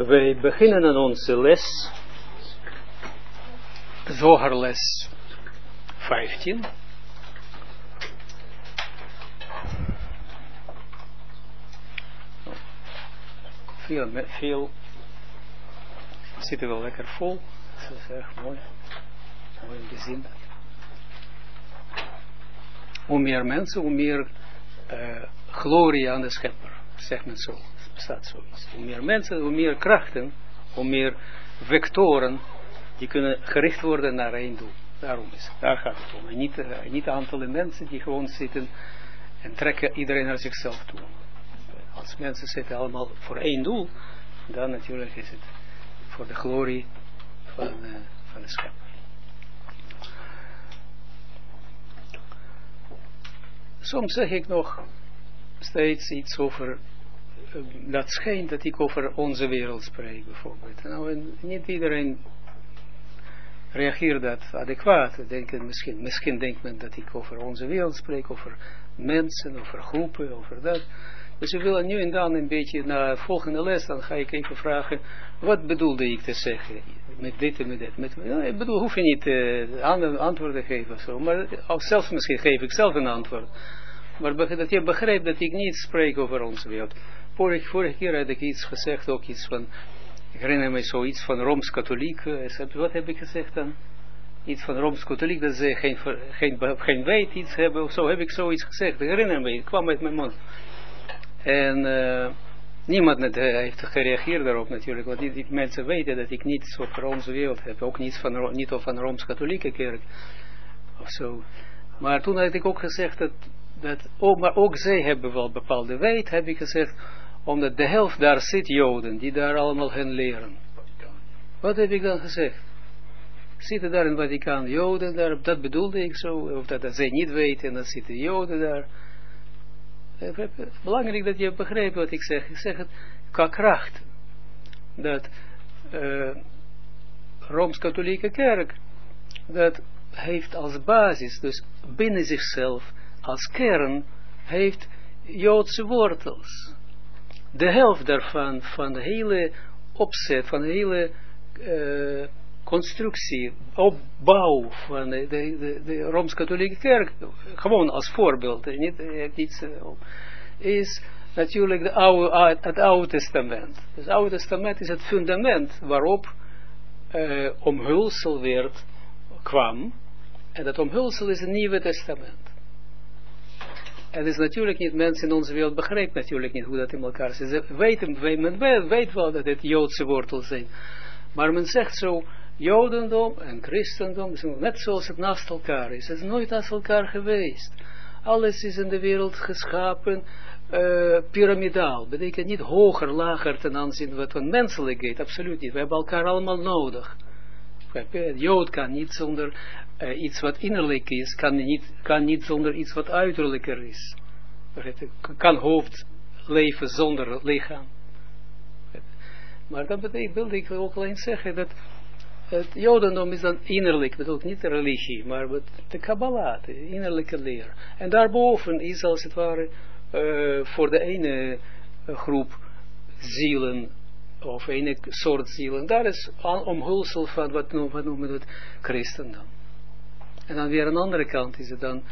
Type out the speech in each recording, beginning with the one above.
Wij beginnen aan onze les, Zoharles 15. Veel zitten wel lekker vol. Dat is erg mooi. Mooi om te zien. Hoe meer mensen, hoe meer glorie aan de schepper. Zegt men zo. Het bestaat zoiets. Hoe meer mensen, hoe meer krachten, hoe meer vectoren die kunnen gericht worden naar één doel. Daarom is het. Daar gaat het om. En niet aantallen mensen die gewoon zitten en trekken iedereen naar zichzelf toe. Als mensen zitten allemaal voor één doel, dan natuurlijk is het voor de glorie van de schepper. Soms zeg ik nog steeds iets over, dat schijnt dat ik over onze wereld spreek bijvoorbeeld. Nou, en niet iedereen reageert dat adequaat. Misschien denkt men dat ik over onze wereld spreek, over mensen, over groepen, over dat. Dus ik wil nu en dan een beetje naar de volgende les, dan ga ik even vragen, wat bedoelde ik te zeggen? Met dit en met dit. Ik bedoel, hoef je niet antwoorden te geven of zo, maar zelfs misschien geef ik zelf een antwoord. Maar dat je begrijpt dat ik niet spreek over onze wereld. Vorige keer had ik iets gezegd, ook iets van, ik herinner me zoiets van Rooms-Katholiek. Wat heb ik gezegd dan? Iets van Rooms-Katholiek, dat ze geen weet iets hebben of zo, heb ik zoiets gezegd. Ik herinner me, het kwam uit mijn mond. En niemand heeft gereageerd daarop natuurlijk, want die mensen weten dat ik niets over onze wereld heb, ook niet van de Rooms-Katholieke kerk of zo. Maar toen had ik ook gezegd maar ook zij hebben wel bepaalde weet, heb ik gezegd, omdat de helft daar zit Joden, die daar allemaal hen leren. Wat heb ik dan gezegd? Zitten daar in Vaticaan Joden daar, dat bedoelde ik zo, of dat zij niet weten, dan zitten Joden daar. Belangrijk dat je begrijpt wat ik zeg. Ik zeg het qua kracht. Dat Rooms-Katholieke kerk, dat heeft als basis, dus binnen zichzelf, als kern, heeft Joodse wortels. De helft daarvan, van de hele opzet, van de hele constructie, opbouw van de Rooms-Katholieke kerk, gewoon als voorbeeld, is natuurlijk het Oude Testament. Het Oude Testament is het fundament waarop omhulsel kwam, en dat omhulsel is het Nieuwe Testament. En is natuurlijk niet, mensen in onze wereld begrijpen natuurlijk niet hoe dat in elkaar zit. Men weet wel dat het Joodse wortels zijn, maar men zegt zo, Jodendom en Christendom, net zoals het naast elkaar is. Het is nooit naast elkaar geweest. Alles is in de wereld geschapen piramidaal. Betekent niet hoger, lager ten aanzien van menselijkheid. Absoluut niet. We hebben elkaar allemaal nodig. Het Jood kan niet zonder iets wat innerlijk is. Kan niet zonder iets wat uiterlijker is. Kan hoofd leven zonder lichaam. Maar dat betekent, wilde ik ook alleen zeggen dat het Jodendom is dan innerlijk, bedoelt niet de religie, maar de Kabbalah, de innerlijke leer. En daarboven is als het ware voor de ene groep zielen, of ene soort zielen, daar is omhulsel van wat noemen we het Christendom. En dan weer aan de andere kant is het dan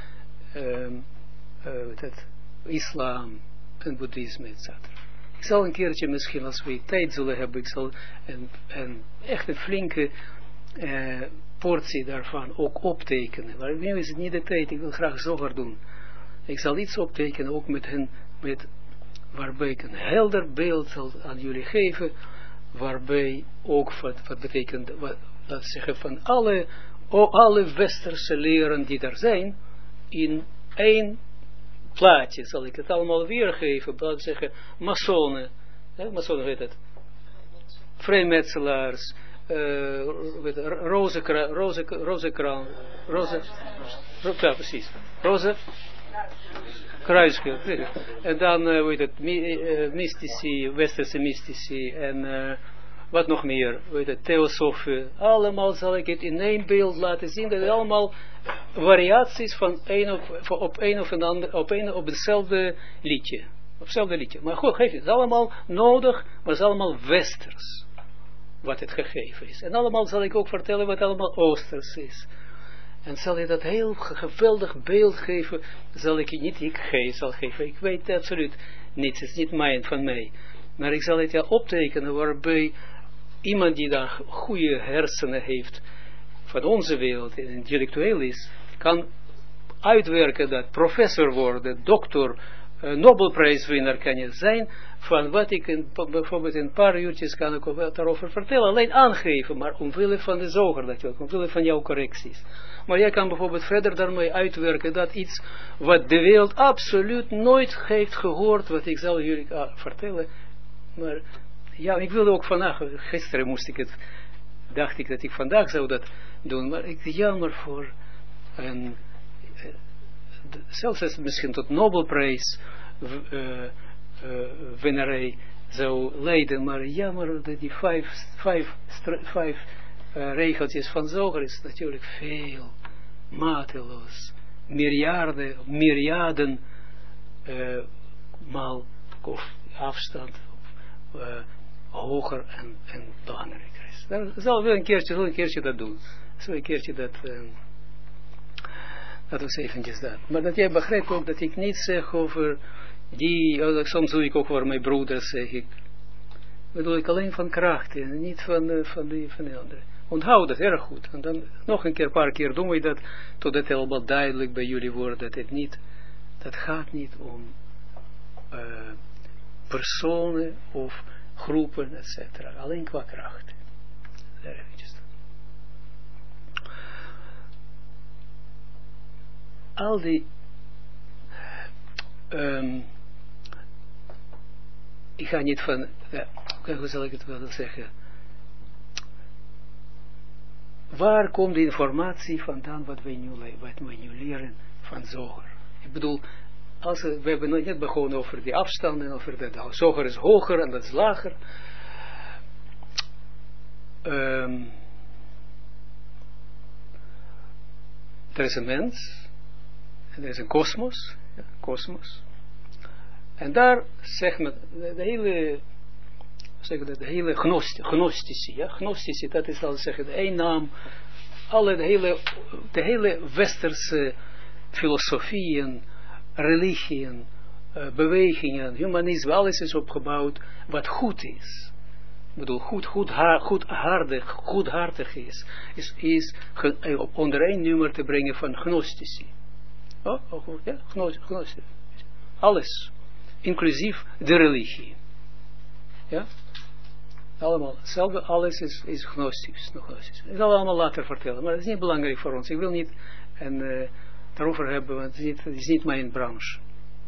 het islam en boeddhisme, etc. Ik zal een keertje misschien, als we tijd zullen hebben, ik zal echt een flinke portie daarvan ook optekenen. Maar nu is het niet de tijd, ik wil graag zover doen. Ik zal iets optekenen, ook waarbij ik een helder beeld zal aan jullie geven, waarbij ook wat betekent, dat zeggen van alle westerse leren die er zijn, in één plaatje, zal ik het allemaal weergeven, dat zeggen, masonen, masonen heet het, vrijmetselaars, kruiskruis, en dan, mystici, westerse mystici, en wat nog meer, theosofie, allemaal zal ik het in één beeld laten zien, dat het allemaal variaties van op hetzelfde liedje. Op hetzelfde liedje. Maar goed, het is allemaal nodig, maar het is allemaal westers. Wat het gegeven is. En allemaal zal ik ook vertellen wat allemaal oosters is. En zal je dat heel geweldig beeld geven, zal ik je niet zal geven. Ik weet absoluut niets, het is niet van mij. Maar ik zal het optekenen waarbij iemand die daar goede hersenen heeft, van onze wereld, en intellectueel is, kan uitwerken dat professor worden, dokter, Nobelprijswinnaar kan je zijn, van wat ik bijvoorbeeld in een paar uurtjes kan ik daarover vertellen, alleen aangeven, maar omwille van de zoger natuurlijk, omwille van jouw correcties. Maar jij kan bijvoorbeeld verder daarmee uitwerken dat iets wat de wereld absoluut nooit heeft gehoord, wat ik zal jullie vertellen. Maar ja, ik wilde ook vandaag, gisteren dacht ik dat ik vandaag zou dat doen, maar ik jammer voor een, zelfs als het misschien tot Nobelprijs winnaarij zou leiden, maar jammer dat die vijf regeltjes van Zoger is natuurlijk veel, mateloos, myriaden maal of afstand hoger en belangrijker is. Dan zal wel een keertje dat doen. Zo een keertje dat was eventjes dat. Maar dat jij begrijpt ook dat ik niet zeg over soms doe ik ook over mijn broeders, zeg ik. Bedoel ik alleen van krachten, niet van de anderen. Onthoud dat erg goed. En dan nog een paar keer doen we dat, totdat het helemaal duidelijk bij jullie wordt dat gaat niet om personen of groepen, etc. Alleen qua kracht. Daar eventjes. Al die ik ga niet van hoe zal ik het wel zeggen, waar komt de informatie vandaan wat we nu leren van Zoger? Ik bedoel, we hebben nog net begonnen over die afstanden, over dat Zoger is hoger en dat is lager. Er is een mens, en er is een kosmos, en daar zegt men, de hele gnostici, dat is al zeggen, de één naam, de hele westerse filosofieën, religieën, bewegingen, humanisme, alles is opgebouwd wat goed is. Ik bedoel, goedhartig is onder één nummer te brengen van gnostici. Gnostici. Alles. Inclusief de religie. Ja? Allemaal. Hetzelfde, alles is gnostisch. Ik zal allemaal later vertellen, maar dat is niet belangrijk voor ons. Ik wil niet daarover hebben, want het is niet mijn branche.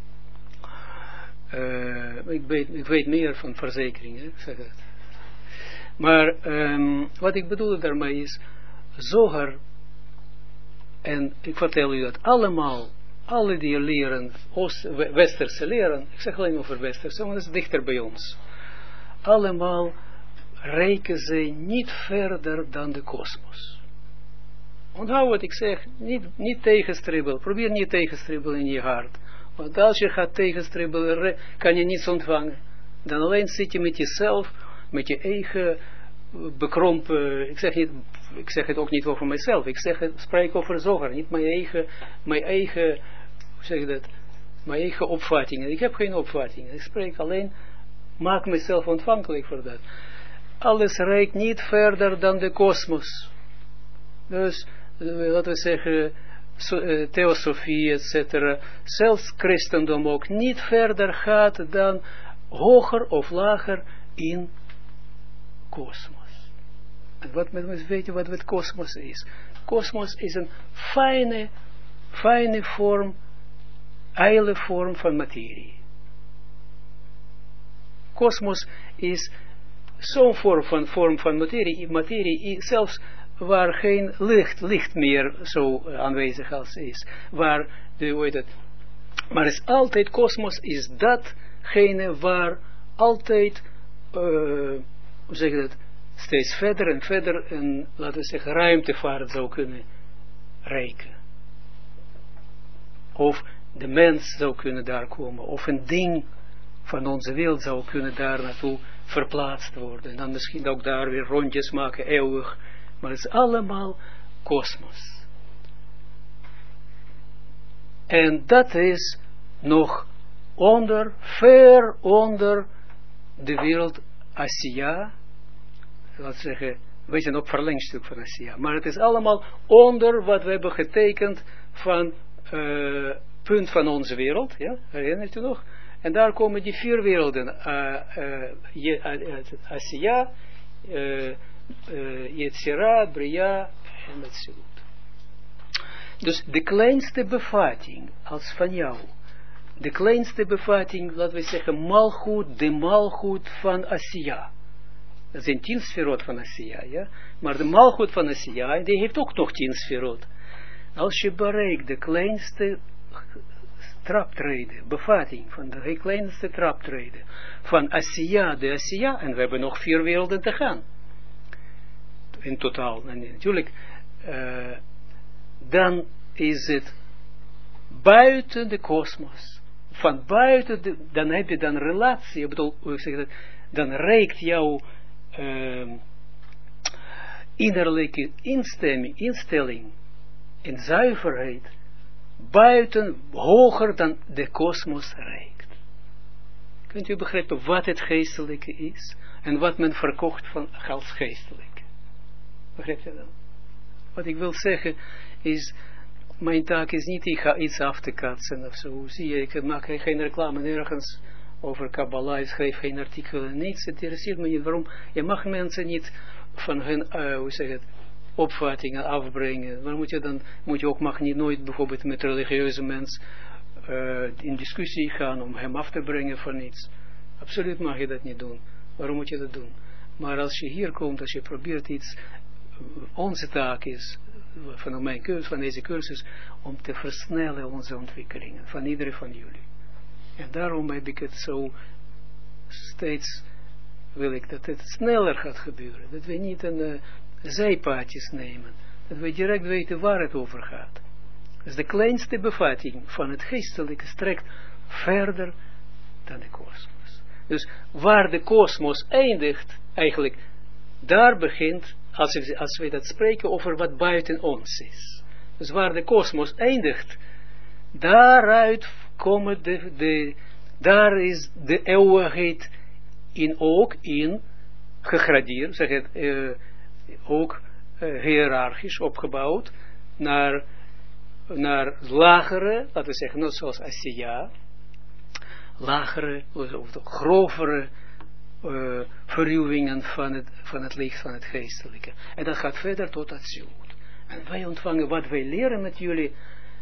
Ik weet meer van verzekeringen, ik zeg het. Maar wat ik bedoel daarmee is, Zoger, en ik vertel u dat allemaal, alle die leren, westerse leren, ik zeg alleen over westerse, want dat is dichter bij ons. Allemaal reiken ze niet verder dan de kosmos. Onthoud wat ik zeg, niet tegenstribbelen, probeer niet tegenstribbelen in je hart. Want als je gaat tegenstribbelen, kan je niets ontvangen. Dan alleen zit je met jezelf, met je eigen bekrompen, ik zeg het ook niet over mezelf, spreek over Zoger, niet mijn eigen, hoe zeg je dat, mijn eigen opvattingen. Ik heb geen opvattingen, ik spreek alleen, maak mezelf ontvankelijk voor dat. Alles reikt niet verder dan de kosmos. Dus, laten we zeggen, theosofie, etc. Zelfs christendom ook niet verder gaat dan hoger of lager in kosmos. En weet je wat het kosmos is? Kosmos is een fijne vorm, ijle vorm van materie. Kosmos is zo'n vorm van materie zelfs waar geen licht meer zo aanwezig als is. Maar is altijd, kosmos is datgene waar altijd, hoe zeg je dat, steeds verder en verder en, laten we zeggen, ruimtevaart zou kunnen reiken. Of de mens zou kunnen daar komen, of een ding van onze wereld zou kunnen daar naartoe verplaatst worden. En dan misschien ook daar weer rondjes maken, eeuwig. Maar het is allemaal kosmos. En dat is nog ver onder de wereld Asiya. Laten we zeggen, we zijn op verlengstuk van Asiya. Maar het is allemaal onder wat we hebben getekend van punt van onze wereld. Ja? Herinnert u nog? En daar komen die 4 werelden. Asiya, Yetzira, Bria en Metzilut. Dus de kleinste bevatting als van jou. De kleinste bevatting, laten we zeggen, malgoed, de malgoed van Asiya. Dat zijn 10 sferot van Asiya, ja. Maar de malgoed van Asiya, die heeft ook nog 10 sferot. Als je bereikt de kleinste traptreden, bevatting van de kleinste traptreden van Asiya, de Asiya, en we hebben nog 4 werelden te gaan. In totaal, en natuurlijk, dan is het buiten de kosmos. Van buiten, dan heb je dan relatie, ik bedoel, hoe zeg dat, dan reikt jouw innerlijke instelling en zuiverheid buiten, hoger dan de kosmos reikt. Kunt u begrijpen wat het geestelijke is en wat men verkocht van als geestelijke? Begrijpt u dat? Wat ik wil zeggen is, mijn taak is niet, ik ga iets af te katsen of zo. Zie je, ik maak geen reclame nergens over Kabbalah, ik schrijf geen artikelen, niets, het interesseert me niet. Waarom? Je mag mensen niet van hun, hoe zeg het, opvattingen afbrengen. Waarom moet je ook, mag niet nooit bijvoorbeeld met religieuze mens in discussie gaan om hem af te brengen van iets. Absoluut mag je dat niet doen. Waarom moet je dat doen? Maar als je hier komt, als je probeert iets, onze taak is, van mijn cursus, van deze cursus, om te versnellen onze ontwikkelingen, van iedereen van jullie. En daarom heb ik het zo steeds, wil ik dat het sneller gaat gebeuren. Dat we niet een zijpaadjes nemen. Dat we direct weten waar het over gaat. Dus de kleinste bevatting van het geestelijke strekt verder dan de kosmos. Dus waar de kosmos eindigt, eigenlijk, daar begint, als we dat spreken over wat buiten ons is. Dus waar de kosmos eindigt, daaruit komen daar is de eeuwigheid ook in gegradeerd, zeg het, ook hiërarchisch opgebouwd, naar lagere, laten we zeggen, net zoals Asiya, lagere, of grovere verruwingen van het licht van het geestelijke. En dat gaat verder tot Atsilut. En wij ontvangen wat wij leren met jullie,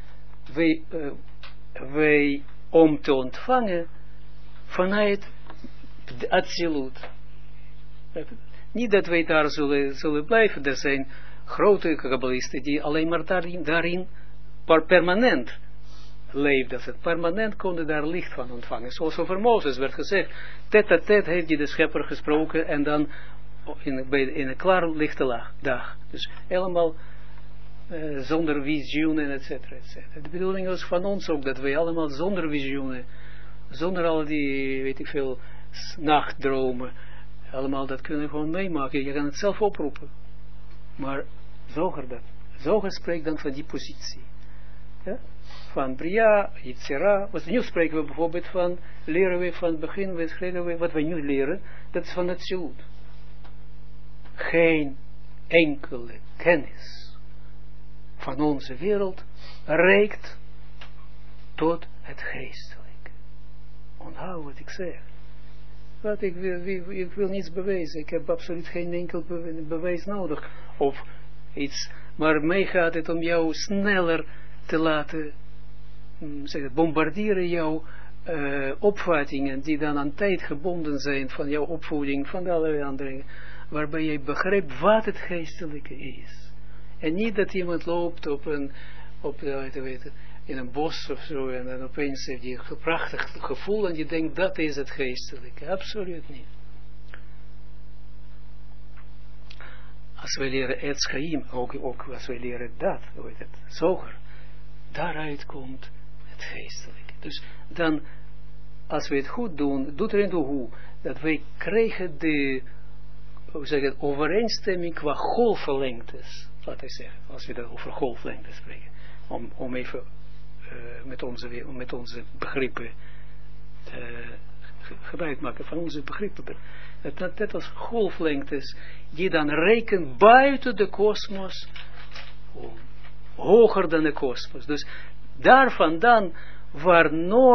wij om te ontvangen vanuit de Atsilut. Niet dat wij daar zullen blijven. Er zijn grote kabbalisten die alleen maar daarin permanent leefden. Dat het permanent konden daar licht van ontvangen. Zoals over Mozes werd gezegd. Tête-à-tête heeft hij de schepper gesproken en dan in een klaar lichte dag. Dus helemaal zonder visioenen, et cetera, et cetera. De bedoeling was van ons ook dat wij allemaal zonder visioenen, zonder al die, weet ik veel, nachtdromen, allemaal dat kunnen we gewoon meemaken. Je kan het zelf oproepen. Maar Zoger spreekt dan van die positie. Ja? Van Bria, Yitzhira. Nu spreken we bijvoorbeeld van, leren we van het begin, wat we nu leren, dat is van het Atsilut. Geen enkele kennis van onze wereld reikt tot het geestelijke. Onthoud wat ik zeg. Wat ik wil niets bewijzen. Ik heb absoluut geen enkel bewijs nodig. Of iets. Maar mij gaat het om jou sneller te laten bombarderen jouw opvattingen die dan aan tijd gebonden zijn van jouw opvoeding, van allerlei andere, waarbij je begrijpt wat het geestelijke is. En niet dat iemand loopt in een bos of zo en dan opeens heeft hij een prachtig gevoel en je denkt dat is het geestelijke. Absoluut niet. Als we leren Etz Chaim, ook als we leren dat, Zoger, daaruit komt het geestelijke. Dus dan als we het goed doen, doet er toe hoe, dat wij krijgen de, hoe zeg het, overeenstemming qua golflengtes, laten we zeggen, als we dat over golflengtes spreken, om even met onze begrippen gebruik maken van onze begrippen. Dat als golflengtes, die dan rekenen buiten de kosmos, hoger dan de kosmos. Dus daar vandaan, waar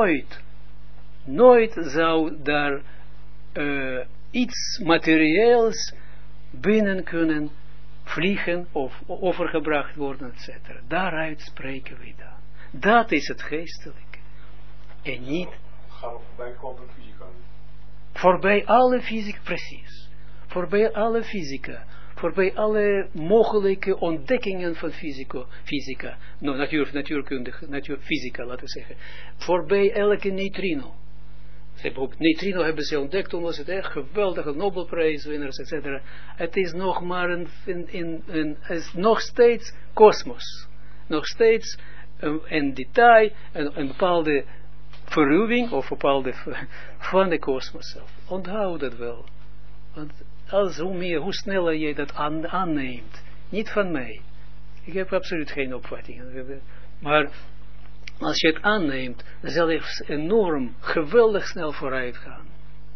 nooit zou daar iets materieels binnen kunnen vliegen of overgebracht worden, etc. Daaruit spreken we dan. Dat is het geestelijke. En niet gaan we voorbij kwantumfysica. Voorbij alle fysica, precies. Voorbij alle fysica. Voorbij alle mogelijke ontdekkingen van fysica. Natuurkundige, fysica, laten we zeggen. Voorbij elke neutrino. Neutrino hebben ze ontdekt, omdat het echt geweldige Nobelprijswinners, etc. Het is nog maar is nog steeds kosmos. Nog steeds een detail, een bepaalde verruwing of bepaalde van de kosmos zelf. Onthoud dat wel. Want hoe sneller je dat aanneemt, niet van mij. Ik heb absoluut geen opvattingen. Maar als je het aanneemt, dan zal je enorm, geweldig snel vooruit gaan.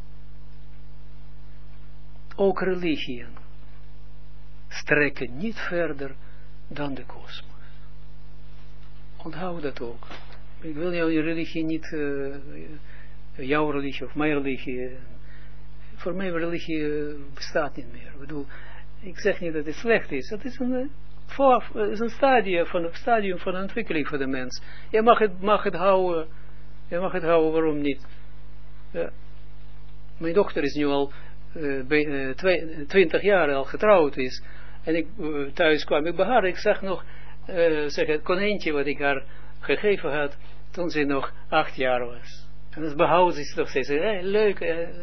Ook religieën strekken niet verder dan de kosmos. Onthoud dat ook. Ik wil jouw religie niet, jouw religie of mijn religie. Voor mij religie bestaat niet meer. Ik zeg niet dat het slecht is. Het is een stadium van ontwikkeling voor de mens. Je mag het houden. Waarom niet? Ja. Mijn dochter is nu al 20 jaar al getrouwd is. En ik thuis kwam ik bij haar. Ik zag nog het konijntje wat ik haar gegeven had toen ze nog 8 jaar was. En dat behoudt ze nog steeds. Leuk.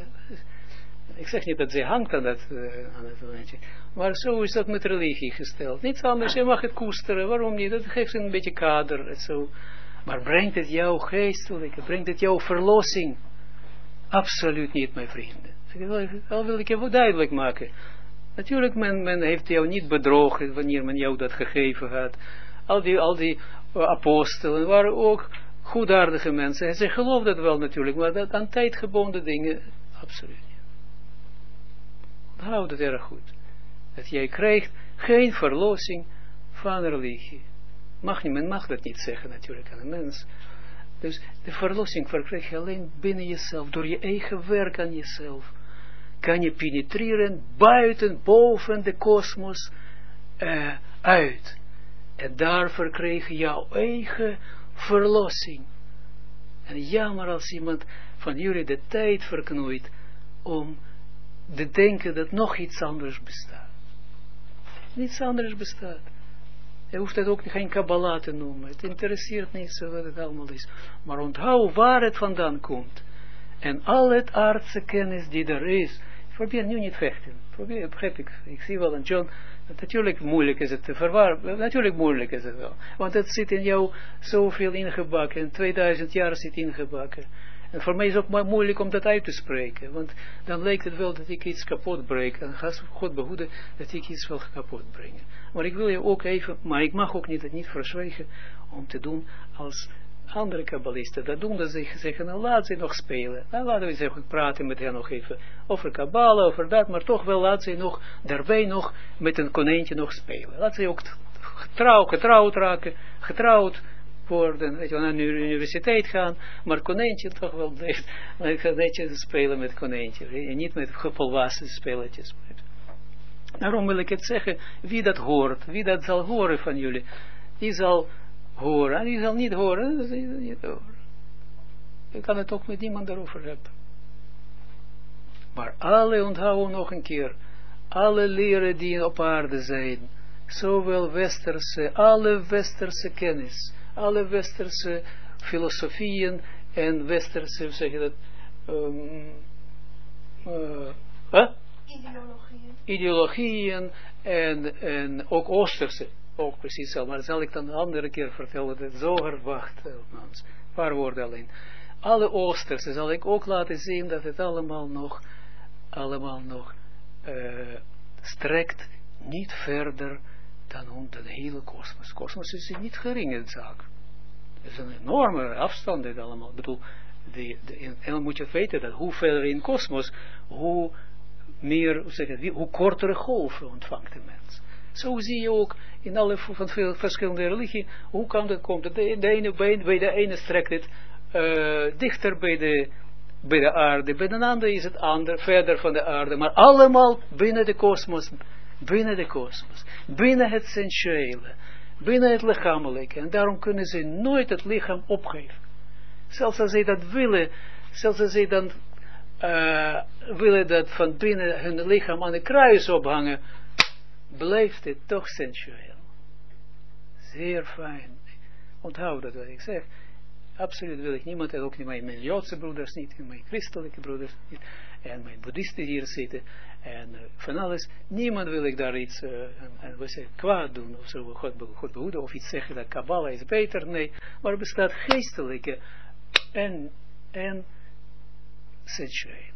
Ik zeg niet dat ze hangt aan het konijntje. Maar zo is dat met religie gesteld. Niets anders. Je mag het koesteren. Waarom niet? Dat geeft een beetje kader. En zo. Maar brengt het jouw geestelijke? Brengt het jouw verlossing? Absoluut niet, mijn vrienden. Dat wil ik je duidelijk maken. Natuurlijk, men heeft jou niet bedrogen wanneer men jou dat gegeven had. Al die apostelen waren ook goedaardige mensen. Ze geloofden dat wel natuurlijk, maar dat aan tijd gebonden dingen, absoluut niet. Houd het erg goed. Dat jij krijgt geen verlossing van religie. Men mag dat niet zeggen natuurlijk aan een mens. Dus de verlossing verkrijg je alleen binnen jezelf, door je eigen werk aan jezelf. Kan je penetreren boven de kosmos uit. En daar verkrijg je jouw eigen verlossing. En jammer als iemand van jullie de tijd verknoeit om te denken dat nog iets anders bestaat. Niets anders bestaat. Je hoeft het ook geen Kabbalah te noemen. Het interesseert niet zo wat het allemaal is. Maar onthoud waar het vandaan komt. En al het aardse kennis die er is. Probeer nu niet vechten. Begrijp ik. Ik zie wel een John. Natuurlijk moeilijk is het te verwarren. Natuurlijk moeilijk is het wel. Want het zit in jou zoveel ingebakken. En 2000 jaar zit ingebakken. En voor mij is het ook moeilijk om dat uit te spreken. Want dan lijkt het wel dat ik iets kapot breek. En ga God behoeden dat ik iets wil kapot brengen. Maar ik wil je ook even, maar ik mag ook het niet verzwijgen om te doen als andere kabbalisten dat doen. Dat ze zeggen, nou laat ze nog spelen. Nou, laten we zeggen, praten met hen nog even over Kabbala, over dat. Maar toch wel laat ze nog, daarbij nog met een konijntje nog spelen. Laat ze ook getrouwd raken, getrouwd worden, weet je, naar de universiteit gaan, maar konijntje toch wel blijft, netjes spelen met konijntje, en niet met volwassen spelletjes. Daarom wil ik het zeggen, wie dat hoort, wie dat zal horen van jullie, die zal horen, en die zal niet horen, dat is niet horen. Je kan het ook met niemand daarover hebben. Maar alle, onthouden nog een keer, alle leren die op aarde zijn, zowel alle westerse kennis, alle westerse filosofieën en westerse, hoe zeg je dat, ideologieën en ook oosterse, ook precies zo, maar dat zal ik dan een andere keer vertellen, dat het zo hard wacht op ons, een paar woorden alleen. alle Oosterse zal ik ook laten zien dat het allemaal nog strekt niet verder dan de hele kosmos. Kosmos is een niet geringe zaak. Het is een enorme afstand dit allemaal. Ik bedoel, en moet je weten dat hoe verder in kosmos, hoe meer, hoe kortere golven ontvangt de mens. Zo zie je ook in alle van veel verschillende religieën, hoe kan dat komen? Bij de ene strekt het dichter bij de aarde, bij de andere is het verder van de aarde, maar allemaal binnen de kosmos, binnen het sensuele, binnen het lichamelijke, en daarom kunnen ze nooit het lichaam opgeven. Zelfs als zij dat willen, zelfs als zij dan willen dat van binnen hun lichaam aan de kruis ophangen, blijft het toch sensueel. Zeer fijn. Onthoud dat wat ik zeg. Absoluut wil ik niemand, en ook niet mijn Joodse broeders niet, en mijn christelijke broeders niet, en mijn boeddhisten hier zitten, en van alles. Niemand wil ik daar iets, kwaad doen, of zo, God behoeden, of iets zeggen dat Kabbalah is beter, nee. Maar er bestaat geestelijke en sensueel.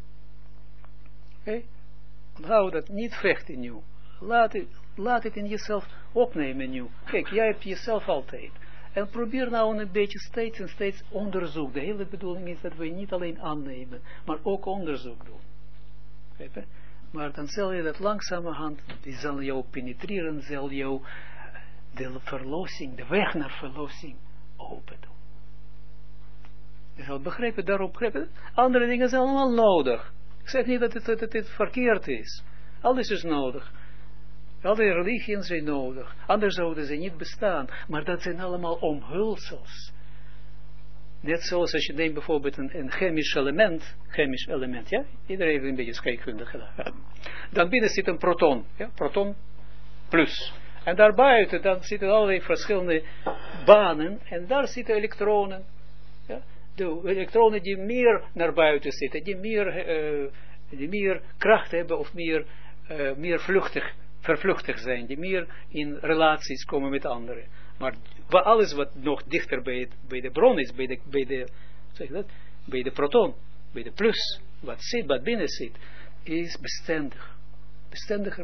Oké? Onthoud dat, niet vechten nu. Laat het in jezelf opnemen nu. Kijk, jij hebt jezelf altijd. En probeer nou een beetje steeds onderzoek. De hele bedoeling is dat we niet alleen aannemen, maar ook onderzoek doen. Begrijp? Maar dan zal je dat langzamerhand, die zal jou penetreren, zal jou de verlossing, de weg naar verlossing open doen. Je zal begrijpen, daarop begrijpen. Andere dingen zijn allemaal nodig. Ik zeg niet dat het verkeerd is. Alles is nodig. Alle religieën zijn nodig. Anders zouden ze niet bestaan. Maar dat zijn allemaal omhulsels. Net zoals als je neemt bijvoorbeeld een chemisch element, ja? Iedereen heeft een beetje scheikunde gedaan. Dan binnen zit een proton, ja? Proton plus. En daarbuiten dan zitten allerlei verschillende banen. En daar zitten elektronen. Ja? De elektronen die meer naar buiten zitten, die meer kracht hebben of meer vervluchtig zijn, die meer in relaties komen met anderen. Maar alles wat nog dichter bij de bron is, bij de proton, bij de plus, wat binnen zit, is bestendig. Bestendiger.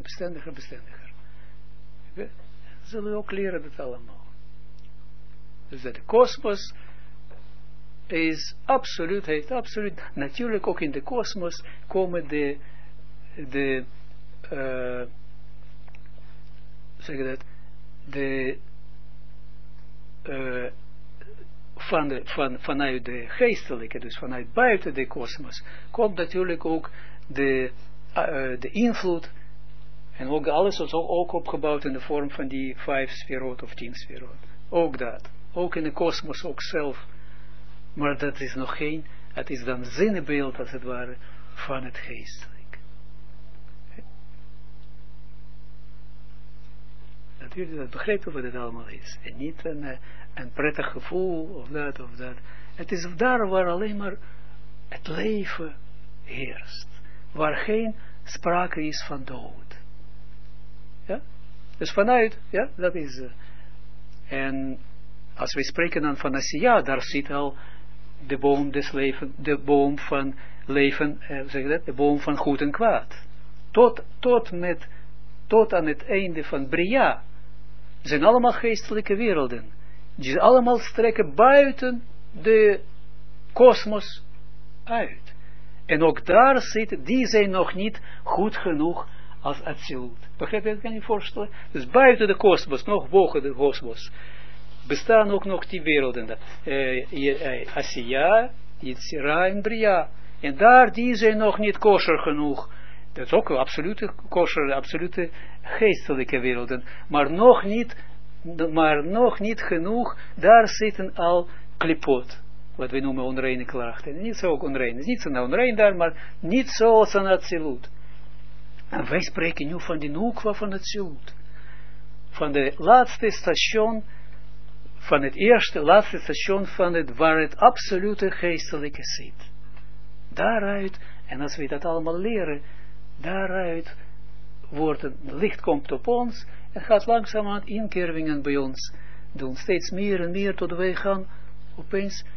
Okay? Zullen we ook leren dat allemaal. Dus dat de kosmos heeft absoluut, natuurlijk ook in de kosmos komen vanuit de geestelijke, dus vanuit buiten de kosmos, komt natuurlijk ook de invloed, en ook alles is ook opgebouwd in de vorm van die 5 sferot of 10 sferot. Ook dat. Ook in de kosmos ook zelf. Maar dat is nog het is dan zinnebeeld als het ware van het geestelijk. Natuurlijk, dat begrijpen wat het allemaal is. En niet een prettig gevoel of dat. Het is daar waar alleen maar het leven heerst. Waar geen sprake is van dood. Ja? Dus vanuit, ja, dat is. En als we spreken dan van Asiya, daar zit al de boom des leven, de boom van leven, de boom van goed en kwaad. Tot aan het einde van Bria zijn allemaal geestelijke werelden. Die allemaal strekken buiten de kosmos uit. En ook daar zitten, die zijn nog niet goed genoeg als Atsilut. Begrijp je, dat kan je voorstellen? Dus buiten de kosmos, nog boven de kosmos, bestaan ook nog die werelden. Asiya, Yitzira en Bria. En daar, die zijn nog niet kosher genoeg. Dat is ook een absolute kosher, absolute geestelijke werelden. Maar nog niet genoeg, daar zitten al klipot. Wat we noemen onreine klachten. Niet zo onrein. Niet zo onrein daar, maar niet zoals een Atsilut. En wij spreken nu van de Nukwa van Atsilut. Van de laatste station, van het laatste station waar het absolute geestelijke zit. Daaruit, en als we dat allemaal leren, daaruit wordt het licht komt op ons en gaat langzaam inkervingen bij ons doen. Steeds meer en meer tot wij gaan opeens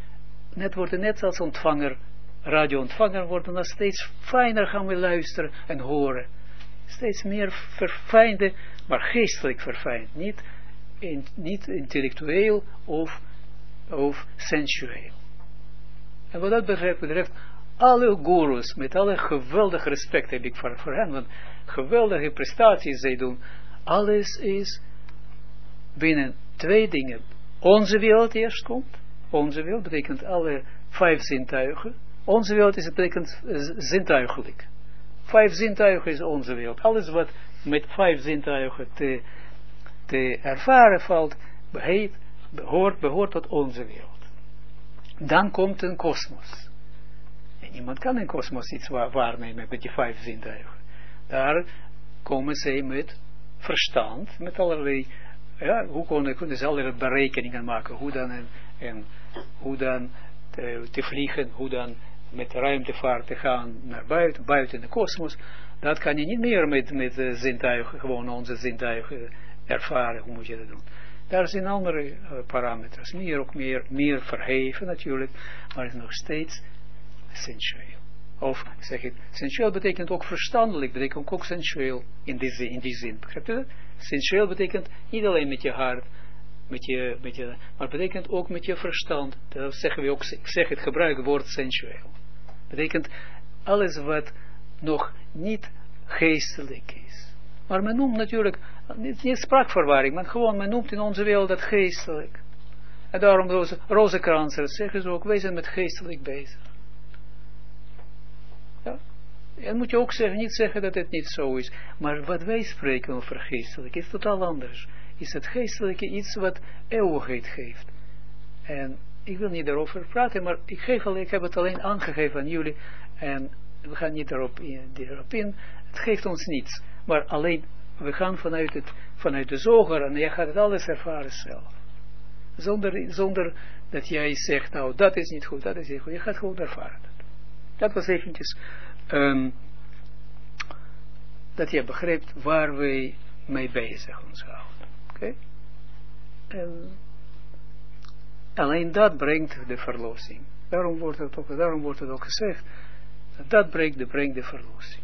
net als ontvanger, radio-ontvanger worden we steeds fijner gaan we luisteren en horen. Steeds meer verfijnde, maar geestelijk verfijnd. Niet intellectueel of sensueel. En wat dat betreft, alle gurus, met alle geweldige respect heb ik voor hen, want geweldige prestaties zij doen, alles is binnen 2 dingen. Onze wereld eerst komt. Onze wereld betekent alle 5 zintuigen. Onze wereld betekent zintuigelijk. 5 zintuigen is onze wereld. Alles wat met 5 zintuigen te ervaren valt, behoort tot onze wereld. Dan komt een kosmos. En niemand kan in kosmos iets waarnemen met die 5 zintuigen. Daar komen zij met verstand, met allerlei, ja, hoe kunnen ze allerlei berekeningen maken, hoe dan te vliegen, hoe dan met ruimtevaart te gaan naar buiten de kosmos. Dat kan je niet meer met zintuigen, gewoon onze zintuigen ervaren, hoe moet je dat doen. Daar zijn andere parameters, meer verheven natuurlijk, maar het is nog steeds sensueel. Of zeg ik, sensueel betekent ook verstandelijk, betekent ook sensueel in die zin. Begrijpt u dat? Sensueel betekent niet alleen met je hart, maar betekent ook met je verstand. Dat zeggen we ook, ik gebruik het woord sensueel. Betekent alles wat nog niet geestelijk is. Maar men noemt natuurlijk, niet spraakverwarring, maar gewoon, men noemt in onze wereld dat geestelijk. En daarom Rozenkransers zeggen ze ook, wij zijn met geestelijk bezig. Ja? En moet je ook niet zeggen dat het niet zo is. Maar wat wij spreken over geestelijk is totaal anders. Is het geestelijke iets wat eeuwigheid geeft. En ik wil niet daarover praten, maar ik heb het alleen aangegeven aan jullie. En we gaan niet daarop in. Het geeft ons niets. Maar alleen, we gaan vanuit de zoger en jij gaat het alles ervaren zelf. Zonder dat jij zegt, nou dat is niet goed, dat is niet goed. Je gaat gewoon ervaren. Dat was eventjes dat je begrijpt waar wij mee bezig ons houden. Oké? En alleen dat brengt de verlossing. Daarom wordt het ook gezegd, dat brengt de verlossing.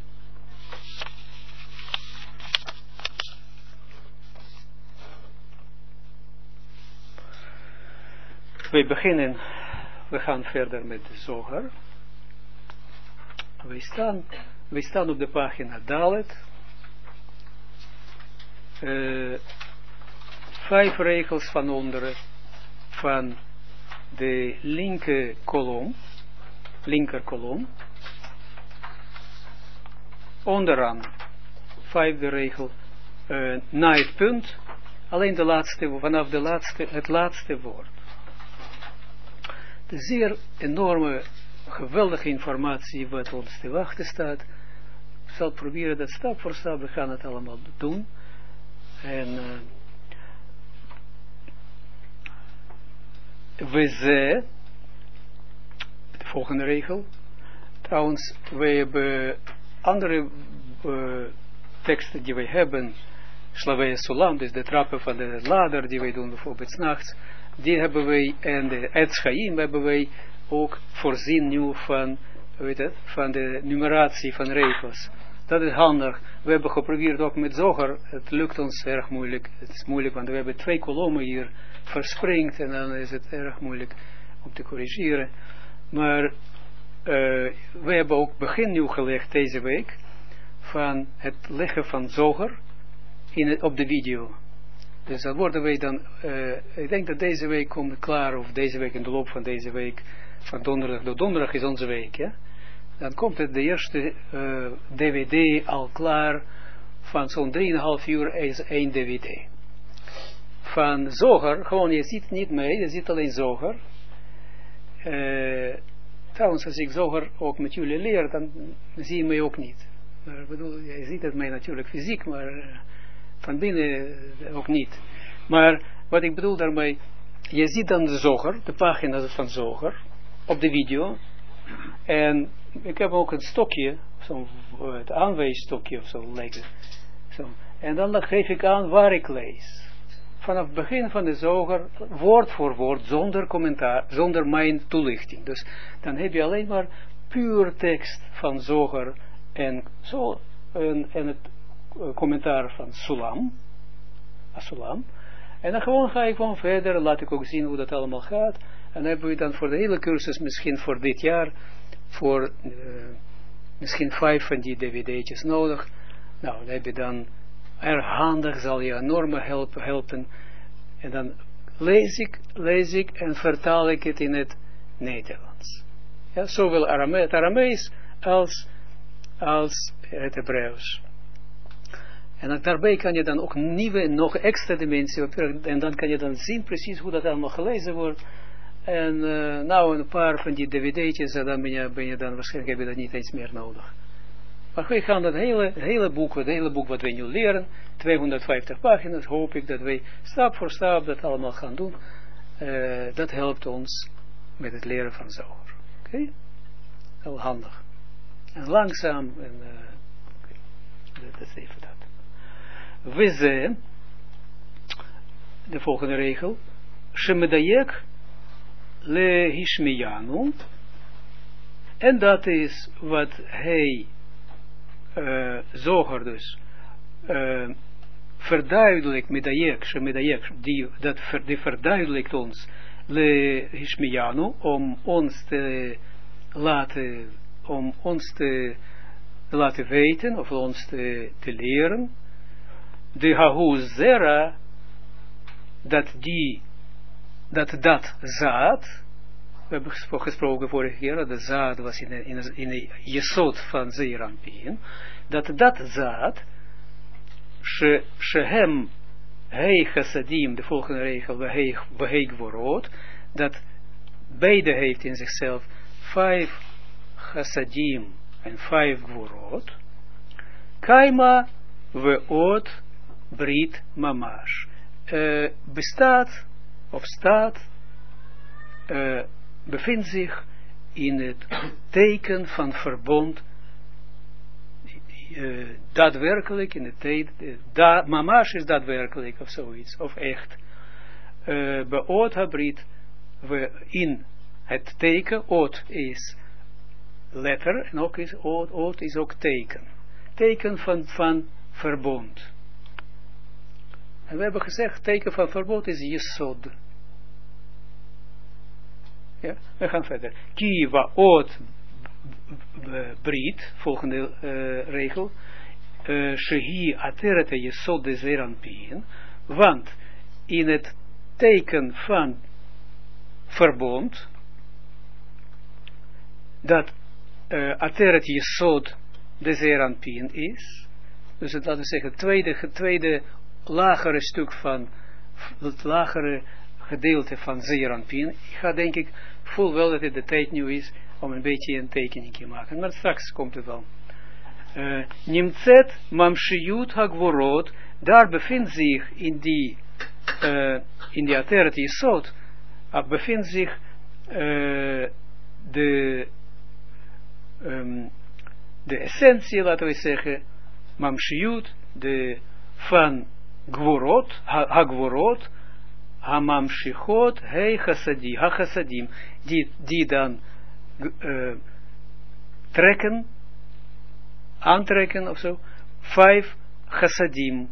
We gaan verder met de Zohar. We staan op de pagina Dalet. 5 regels van onderen van de linker kolom. Onderaan 5e regel na het punt, alleen vanaf het laatste woord. De zeer enorme, geweldige informatie wat ons te wachten staat. Ik zal proberen dat stap voor stap, we gaan het allemaal doen. En de volgende regel. Trouwens, we hebben andere teksten die wij hebben. Slavei Sulam, dus de trappen van de ladder die wij doen bijvoorbeeld 's nachts. Die hebben wij, en de Etz Chaim hebben wij ook voorzien nu van de numeratie van regels. Dat is handig. We hebben geprobeerd ook met Zohar. Het lukt ons erg moeilijk. Het is moeilijk, want we hebben 2 kolommen hier verspringt en dan is het erg moeilijk om te corrigeren. Maar we hebben ook begin nu gelegd deze week van het leggen van Zohar op de video. Dus dat worden wij dan, ik denk dat deze week komt klaar, of deze week in de loop van deze week, van donderdag is onze week, ja. Dan komt het de eerste DVD al klaar, van zo'n 3,5 uur is 1 DVD. Van Zohar, gewoon je ziet niet mee, je ziet alleen Zohar. Trouwens, als ik Zohar ook met jullie leer, dan zie je mij ook niet. Maar ik bedoel, je ziet het mij natuurlijk fysiek, maar van binnen ook niet. Maar wat ik bedoel daarmee, je ziet dan de Zohar, de pagina's van Zohar, op de video. En ik heb ook een stokje, zo'n aanwijsstokje of zo lijkt het. Zo. En dan geef ik aan waar ik lees. vanaf het begin van de zoger, woord voor woord, zonder commentaar, zonder mijn toelichting. Dus dan heb je alleen maar puur tekst van zoger en het commentaar van Sulam. En dan gewoon ga ik gewoon verder, laat ik ook zien hoe dat allemaal gaat. En dan hebben we dan voor de hele cursus, misschien voor dit jaar, voor misschien 5 van die dvd'tjes nodig. Nou, dan heb je dan erg handig, zal je enorm helpen. En dan lees ik en vertaal ik het in het Nederlands. Ja, zowel het Aramees als het Hebreeuws. En daarbij kan je dan ook nieuwe, nog extra dimensie, en dan kan je dan zien precies hoe dat allemaal gelezen wordt. En nou, een paar van die dvd'tjes, dan ben je dan waarschijnlijk, heb je dat niet eens meer nodig. Maar we gaan dat hele boek wat we nu leren, 250 pagina's, hoop ik dat wij stap voor stap dat allemaal gaan doen. Dat helpt ons met het leren van zoger. Oké? Heel handig. En langzaam, dat is even dat. We zijn, de volgende regel, Shemedayek le Hishmiyanu, en dat is wat hij, zoger dus, verduidelijkt, Shemedayek, die verduidelijkt ons, le Hishmiyanu, om ons te laten weten, of ons te leren, de Hahu Zera, dat zaad, we hebben gesproken vorige keer, dat de zaad was in de jesot van Zeeranpien, dat zaad, shehem hei chassadim, de volgende regel, wehei gvorot, dat beide heeft in zichzelf 5 chassadim en 5 gvorot, kaima veot brit mamash, bestaat, of staat, bevindt zich in het teken van verbond, daadwerkelijk, in het teken, mamash is daadwerkelijk, of zoiets, of echt. Beot habrit, in het teken, oot is letter, en ook is, oot is ook teken. Teken van verbond. En we hebben gezegd, teken van verbod is Yesod. Ja, we gaan verder. Ki waot brit, volgende regel. Shehi ateret Yesod de Zeranpien. Want in het teken van verbond, dat ateret Yesod de Zeranpien is, dus het, laten we zeggen, het tweede lagere stuk van het lagere gedeelte van Zeeranpien. Ik ga denk ik, voel wel dat het de tijd nu is om een beetje een tekening te maken, maar straks komt het wel. Nimtzet mamshiyut hagvorot, daar bevindt zich in die ateret Yesod, bevindt zich de essentie, laten we zeggen, mamshiyut, van Gvorot, Hagvorot, Hamamshichot, Hei Chassadim, die dan aantrekken of zo, 5 Chassadim.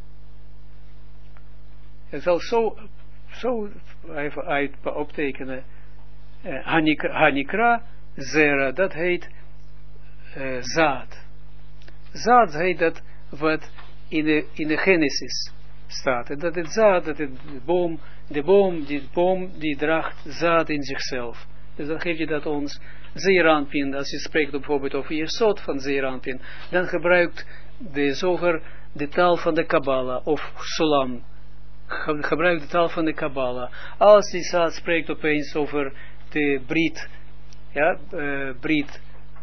Het zal zo even optekenen, Hanikra, Zera, dat heet zaad. Zaad heet dat wat in de Genesis staat. En dat het zaad, dat het de boom die draagt zaad in zichzelf. Dus dan geef je dat ons Zeeranpien, als je spreekt bijvoorbeeld over Yesod van Zeeranpien, dan gebruikt de zoger de taal van de Kabbalah, of Sulam, gebruikt de taal van de Kabbalah. Als die zaad spreekt opeens over de Brit, ja, Brit,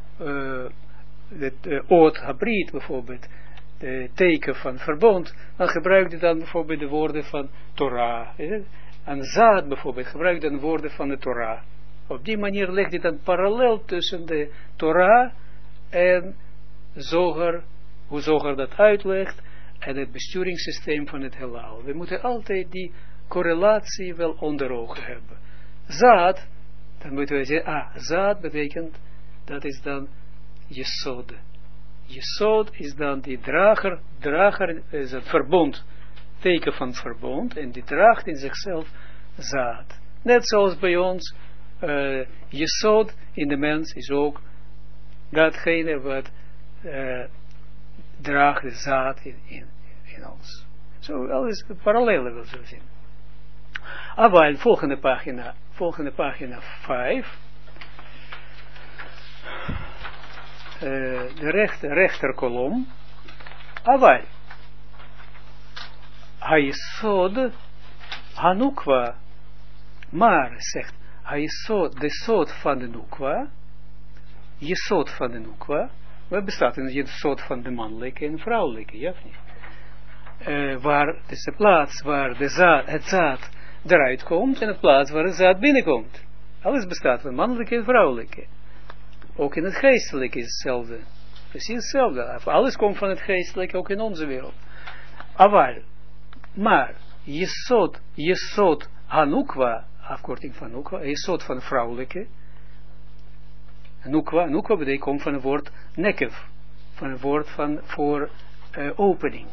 het oot habrit bijvoorbeeld, de teken van verbond, dan gebruikt hij dan bijvoorbeeld de woorden van Torah. En zaad bijvoorbeeld gebruikt dan woorden van de Torah. Op die manier legt hij dan parallel tussen de Torah en Zoger, hoe Zoger dat uitlegt, en het besturingssysteem van het heelal. We moeten altijd die correlatie wel onder ogen hebben. Zaad, dan moeten we zeggen, zaad betekent, dat is dan Jesod. Jesod is dan die drager is het verbond, teken van het verbond, en die draagt in zichzelf zaad. Net zoals bij ons, Jesod in de mens is ook datgene wat draagt de zaad in ons. Zo, alles parallellen wil zo zien. Aval, volgende pagina 5. De rechterkolom. Aval. Hayesod Hanukwa. Maar, zegt, Hayesod, de soort van de Nukwa. Jesod van de Nukwa. Wat bestaat in het soort van de mannelijke en vrouwelijke, ja of niet? Waar is de plaats waar het zaad eruit komt en de plaats waar het zaad binnenkomt. Alles bestaat van mannelijke en vrouwelijke. Ook in het geestelijke is hetzelfde. Precies hetzelfde. Alles komt van het geestelijke, ook in onze wereld. Aval. Maar, Jesod Hanukwa, afkorting van Nukwa, Jesod van vrouwelijke. Nukwa betekent komt van het woord nekev, van het woord van voor opening.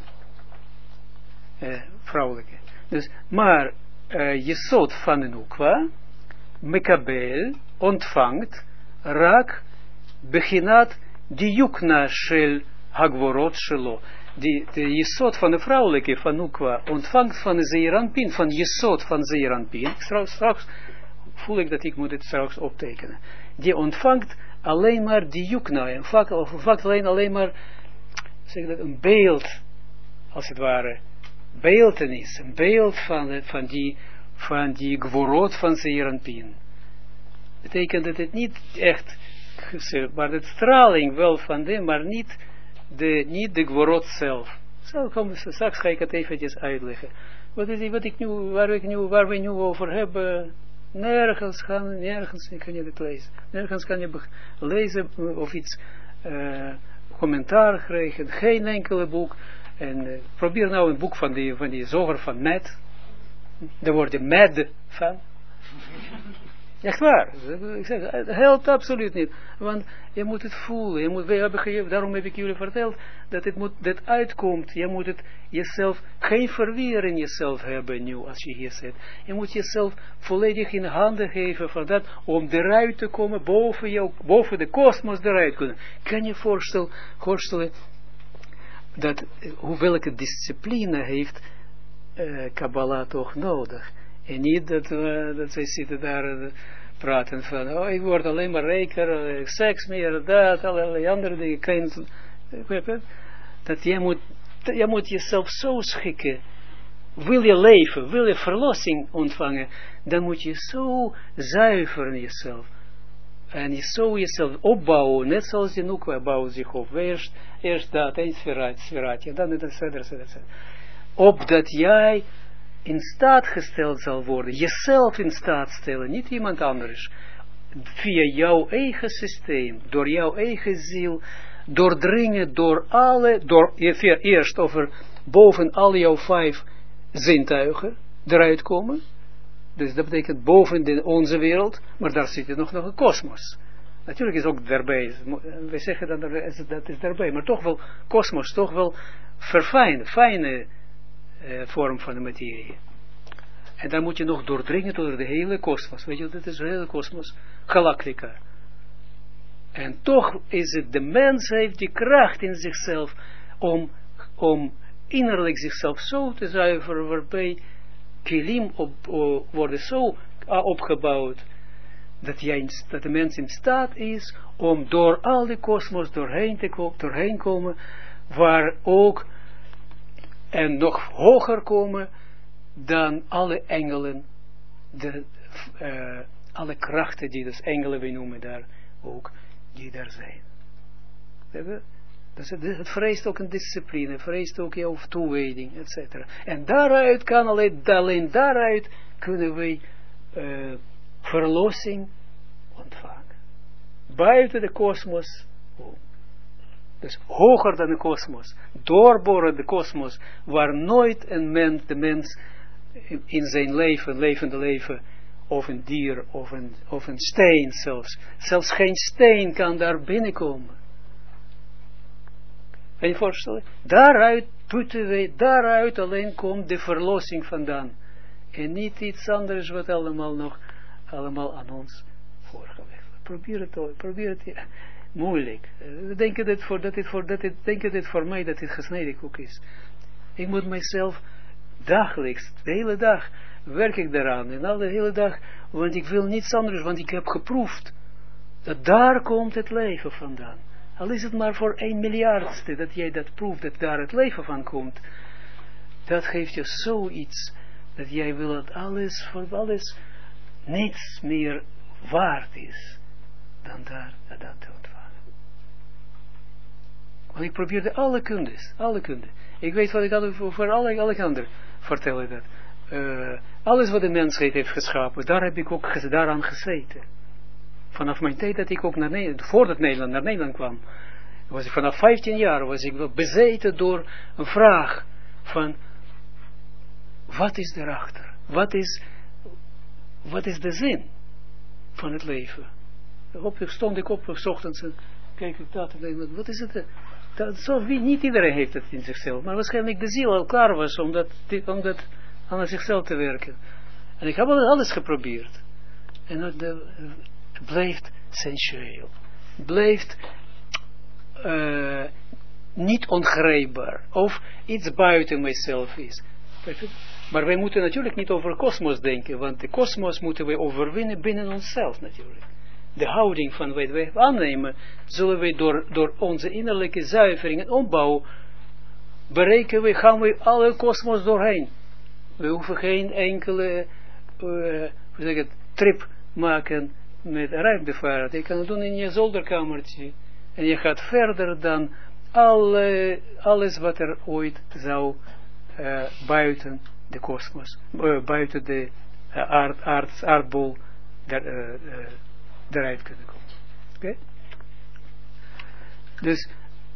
Vrouwelijke. Dus, maar Jesod van de Nukwa, Mekabel, ontvangt, raak, beginat, die Yukna shel Hagvorot shelo. De Jesod van de vrouwelijke, van Nukwa, ontvangt van de Zeeranpin, van Jesod van Zeeranpin. Straks voel ik dat ik moet het straks optekenen. Die ontvangt alleen maar die Yukna, en ontvangt alleen maar, zeg dat, een beeld, als het ware, beeltenis, een beeld van die Gvorot van Zeeranpin. Betekent dat het niet echt, maar de straling wel van dem, maar niet de Gvorot zelf. Straks ga ik het eventjes uitleggen. Waar we nu over hebben, nergens kan je het lezen. Nergens kan je lezen of iets, commentaar krijgen, geen enkele boek. En probeer nou een boek van die zoger van Med. Daar word je Med van. Echt waar. Ik zeg, het helpt absoluut niet. Want je moet het voelen. Daarom heb ik jullie verteld dat dat uitkomt. Je moet het jezelf, geen verweer in jezelf hebben nu als je hier zit. Je moet jezelf volledig in handen geven van dat, om eruit te komen, boven de kosmos eruit kunnen. Kan je voorstellen dat welke discipline heeft Kabbalah toch nodig. En niet dat zij zitten daar praten van, ik word alleen maar rijker, seks meer, dat, allerlei andere dingen. Dat je moet jezelf zo schikken. Wil je leven, wil je verlossing ontvangen, dan moet je zo zuiveren jezelf. En je zo jezelf opbouwen, net zoals de Nukwa bouwt zich op. Eerst dat, eens Sfirat, dan het verder. Opdat jij in staat gesteld zal worden, jezelf in staat stellen, niet iemand anders, via jouw eigen systeem, door jouw eigen ziel, doordringen eerst over boven al jouw 5 zintuigen eruit komen. Dus dat betekent boven onze wereld, maar daar zit nog een kosmos. Natuurlijk is ook daarbij, we zeggen dat is daarbij, maar toch wel kosmos, toch wel fijne vorm van de materie. En dan moet je nog doordringen door de hele kosmos. Weet je, dat is de hele kosmos, galactica. En toch is het, de mens heeft die kracht in zichzelf om innerlijk zichzelf zo te zuiveren, waarbij kilim worden zo opgebouwd, dat de mens in staat is om door al de kosmos doorheen komen, waar ook en nog hoger komen dan alle engelen, alle krachten die dus engelen we noemen daar ook, die daar zijn. Dus het vereist ook een discipline, vereist ook jouw toewijding, etc. En daaruit kan alleen daaruit kunnen wij verlossing ontvangen. Buiten de kosmos. Dus hoger dan de kosmos. Doorboren de kosmos, waar nooit de mens in zijn levende leven, of een dier, of een steen zelfs geen steen kan daar binnenkomen. Kan je voorstellen? Daaruit alleen komt de verlossing vandaan. En niet iets anders wat allemaal aan ons voorgelegd. Probeer het, moeilijk. Denk het voor mij dat dit gesneden koek is. Ik moet mijzelf dagelijks, de hele dag, werk ik daaraan. En al de hele dag, want ik wil niets anders, want ik heb geproefd dat daar komt het leven vandaan. Al is het maar voor 1 miljardste dat jij dat proeft, dat daar het leven van komt. Dat geeft je zoiets, dat jij wil dat voor alles niets meer waard is, dan dat te ontvangen. Want ik probeerde alle kunde. Ik weet wat ik had voor alle anderen vertellen dat. Alles wat de mensheid heeft geschapen, daar heb ik ook daaraan gezeten. Vanaf mijn tijd dat ik ook voordat Nederland naar Nederland kwam, was ik vanaf 15 jaar, was ik wel bezeten door een vraag van, wat is erachter? Wat is de zin van het leven? Stond ik op 's ochtends en kijk ik dat en denk, wat is het? Niet iedereen heeft het in zichzelf, maar waarschijnlijk de ziel al klaar was om dat aan zichzelf te werken. En ik heb alles geprobeerd. En het blijft sensueel. Blijft niet ongrijpbaar. Of iets buiten mijzelf is. Maar wij moeten natuurlijk niet over kosmos denken. Want de kosmos moeten wij overwinnen binnen onszelf natuurlijk. De houding van wat wij aannemen, zullen wij door onze innerlijke zuivering en opbouw gaan we alle kosmos doorheen. We hoeven geen enkele trip maken met ruimtevaart. Je kan het doen in je zolderkamertje. En je gaat verder dan alles wat er ooit zou buiten de kosmos, buiten de aardbol eruit kunnen komen. Oké? Dus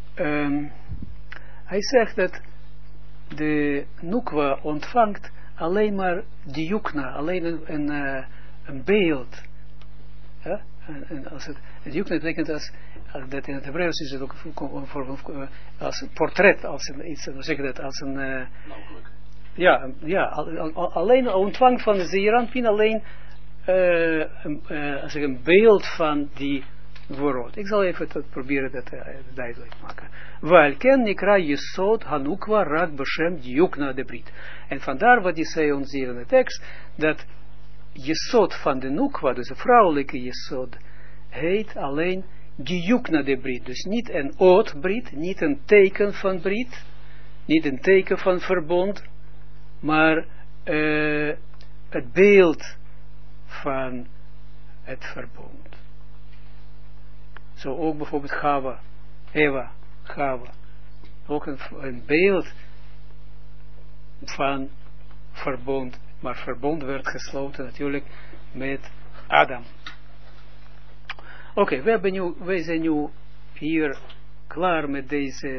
hij zegt dat de Nukwa ontvangt alleen maar die Yukna, alleen een beeld. Ja? En als het Yukna betekent dat in het Hebreeuws is het ook als een portret, als een alleen ontvangt van de Zeeranpin alleen als een beeld van die woord. Ik zal even proberen dat duidelijk maken. Wel ken nikra yesod hanukwa rak beshem yukna de brit. En vandaar wat hij zei ons hier in de tekst, dat yesod van de nukwa, dus de vrouwelijke yesod, heet alleen Giyukna de Brit, dus niet een oot Brit, niet een teken van Brit, niet een teken van verbond, maar het beeld van het verbond. Zo ook bijvoorbeeld Chava, Eva, Chava, ook een beeld van verbond, maar verbond werd gesloten natuurlijk met Adam. Oké, wij zijn nu hier klaar met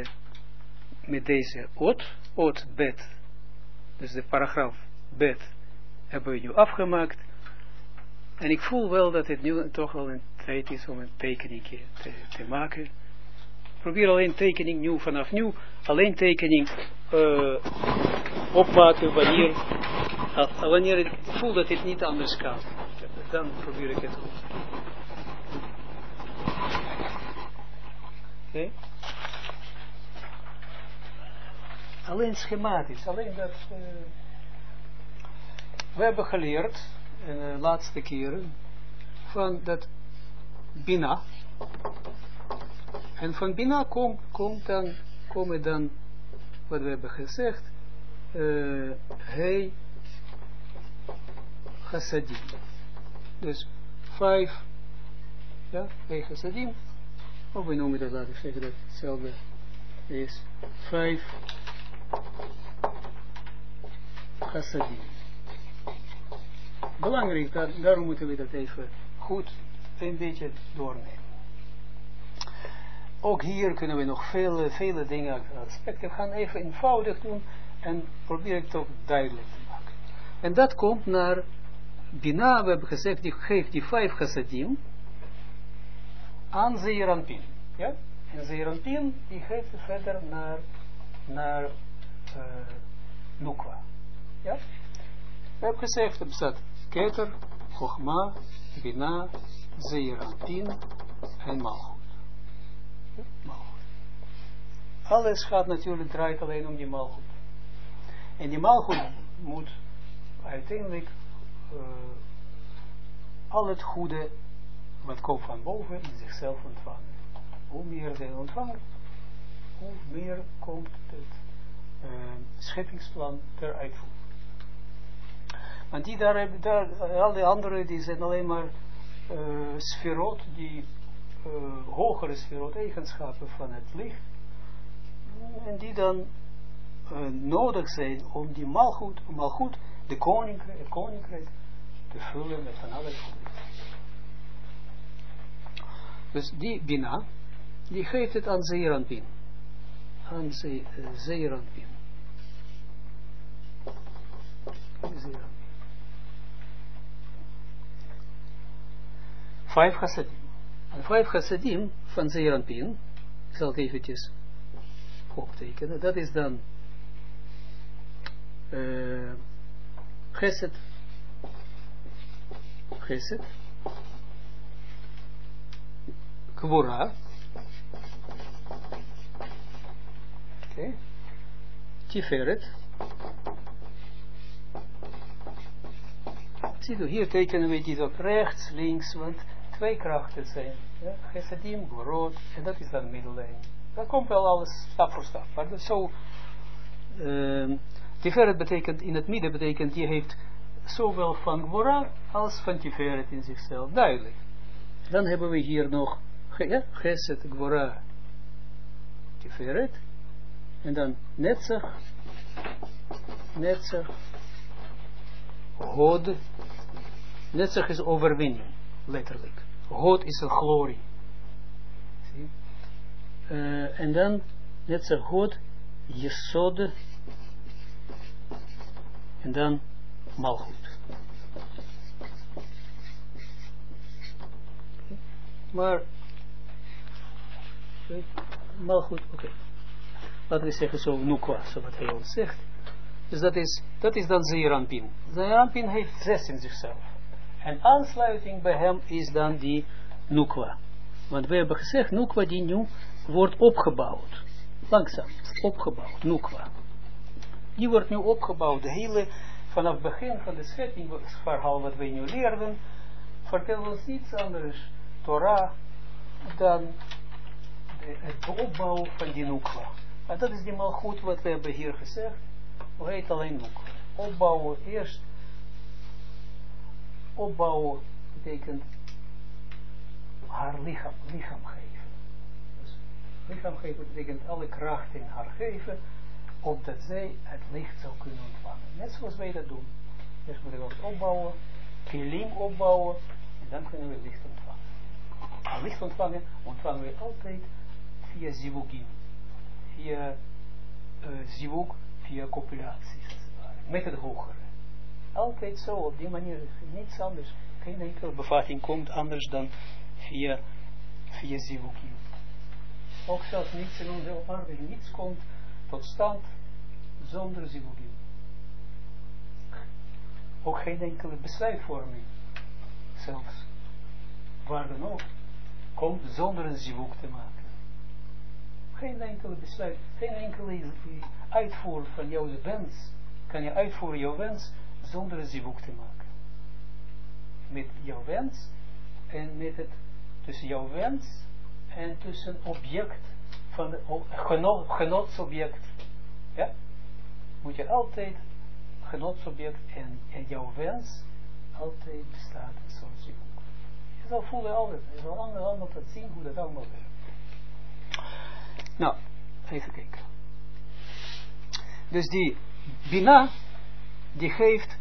deze ot bet. Dus de paragraaf bet hebben we nu afgemaakt. En ik voel wel dat het nu toch wel een tijd is om een tekening te maken. Probeer alleen tekening vanaf nu, alleen tekening opmaken wanneer ik voel dat het niet anders kan. Dan probeer ik het goed. Okay. Alleen schematisch, alleen dat we hebben geleerd in de laatste keren van dat Bina, en van Bina komen dan wat we hebben gezegd, Hey Chassadim, dus 5 Hey Chassadim, of we noemen dat, laten we zeggen dat hetzelfde is, 5 Chassadim. Belangrijk, daarom moeten we dat even goed een beetje doornemen. ook hier kunnen we nog vele dingen, aspecten, we gaan even eenvoudig doen en probeer ik toch duidelijk te maken. En dat komt naar Bina, we hebben gezegd, die geeft die 5 chassadim aan Zeir Anpin. Ja? En Zeir Anpin, die geeft het verder naar Nukwa. Ja? We hebben gezegd, er bestaat Keter, Chochma, Bina, Zeir Anpin en Malchut. Alles gaat natuurlijk, draait alleen om die Malchut. En die Malchut moet uiteindelijk al het goede wat komt van boven in zichzelf ontvangen. Hoe meer zij ontvangt, hoe meer komt het scheppingsplan ter uitvoering. Want die al die anderen die zijn alleen maar sferot, die hogere sferot, eigenschappen van het licht. En die dan nodig zijn om die malgoed, het koninkrijk te vullen met van alles goed. Dus die Bina, die geeft het aan Zeir Anpin. Aan Zeir Anpin. 5 chassadim. En 5 chassadim van Zeir Anpin, ik zal het eventjes optekenen, dat is dan Chesed, Kvora, okay. Tiferet. Ziet u, hier tekenen we die ook rechts, links, want 2 krachten zijn. Ja? Chesedim, Gvorot, en dat is dan middellijn. Dat komt wel alles stap voor stap. Maar dat zo, Tiferet betekent, in het midden betekent, die heeft zowel van Gvora als van Tiferet in zichzelf. Duidelijk. Dan hebben we hier nog Chesed, Gvora, Tiferet. En dan Netzach, Hod. Netzach is overwinning, letterlijk. Hod is een glorie. Zie? En dan Netzach, Hod, Yesod. En dan Malchut. Maar Malchut, oké. Laten we zeggen zo Nukwa, zoals hij ons zegt. Dus dat is dan Zeir Anpin. Zeir Anpin heeft 6 in zichzelf. En aansluiting bij hem is dan die Nukwa. Want we hebben gezegd, Nukwa die nu wordt opgebouwd. Langzaam, opgebouwd, Nukwa. Die wordt nu opgebouwd. De hele, vanaf het begin van de schepping, het verhaal wat we nu leerden, vertelt ons niets anders, Torah, dan het opbouwen van die Nukwa. En dat is die malgoed wat we hebben hier gezegd. Hoe heet alleen Nukwa? Opbouwen eerst. Opbouwen betekent haar lichaam geven. Dus lichaam geven betekent alle kracht in haar geven, opdat zij het licht zou kunnen ontvangen. Net zoals wij dat doen. Eerst moeten we ons opbouwen, kilim opbouwen, en dan kunnen we licht ontvangen. En licht ontvangen we altijd via zivugim. Via zivug, via copulaties. Met het hogere. Altijd zo, op die manier, niets anders. Geen enkele bevatting komt anders dan via zivugim. Ook zelfs niets in onze aarde, niets komt tot stand zonder zivugim. Ook geen enkele besluitvorming, zelfs, waar dan ook, komt zonder een zivug te maken. Geen enkele besluit, geen enkele uitvoer van jouw wens, kan je uitvoeren jouw wens zonder een zivug te maken. Met jouw wens en met het, tussen jouw wens en tussen object van de genotsobject. Ja? Moet je altijd genotsobject en jouw wens altijd bestaat in zo'n zivug. Je zal voelen altijd, je zal allemaal dat zien hoe dat allemaal werkt. Nou, even kijken. Dus die Bina, die geeft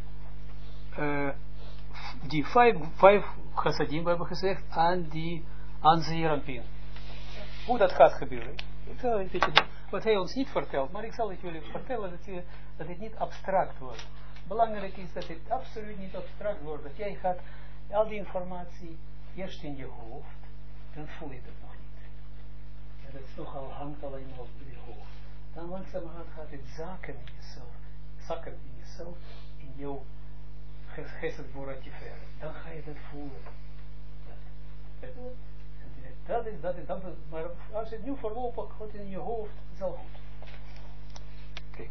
die 5 chassadim, we hebben gezegd, aan Zeir Anpin. hoe dat gaat gebeuren. Ik zal een beetje wat hij ons niet vertelt, maar ik zal het jullie vertellen dat het niet abstract wordt. Belangrijk is dat het absoluut niet abstract wordt. Dat jij gaat al die informatie eerst in je hoofd, dan voel je het nog niet. Ja, dat is nogal, hangt alleen maar op je hoofd. Dan langzamerhand gaat het zakken in jezelf, in jouw gesed boratifere. Dan ga je dat voelen. Dat is, maar als het nu voorlopig wordt in je hoofd, is al goed. Kijk.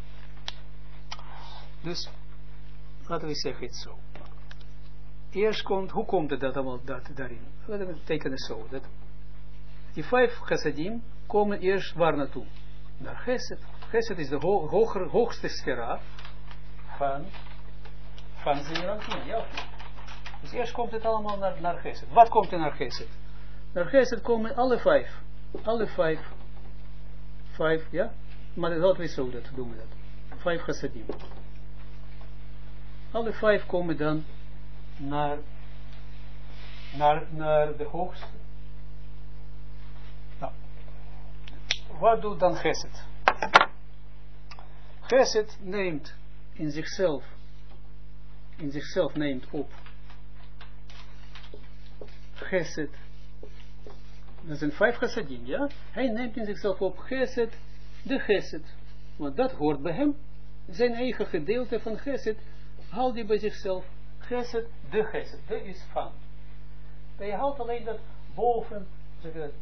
Dus, laten we zeggen het zo. Eerst komt, hoe komt het dat allemaal daarin? We betekenen zo, dat die 5 chassadim komen eerst waar naartoe? Naar Chesed. Chesed is de hoogste sfera van Zeeranpien, ja. Dus eerst komt het allemaal naar Chesed. Wat komt er naar Chesed? Naar Chesed komen alle 5. Alle 5, ja? Maar dat is zo, dat doen we dat. 5 chassadim. Alle 5 komen dan naar de hoogste. Nou, wat doet dan Chesed? Chesed neemt in zichzelf neemt op Chesed. Dat zijn 5 chassadim, ja? Hij neemt in zichzelf op Chesed, de Chesed. Want dat hoort bij hem. Zijn eigen gedeelte van Chesed haalt hij bij zichzelf. Chesed, de Chesed. De is van. Maar je haalt alleen dat boven, zeg dat,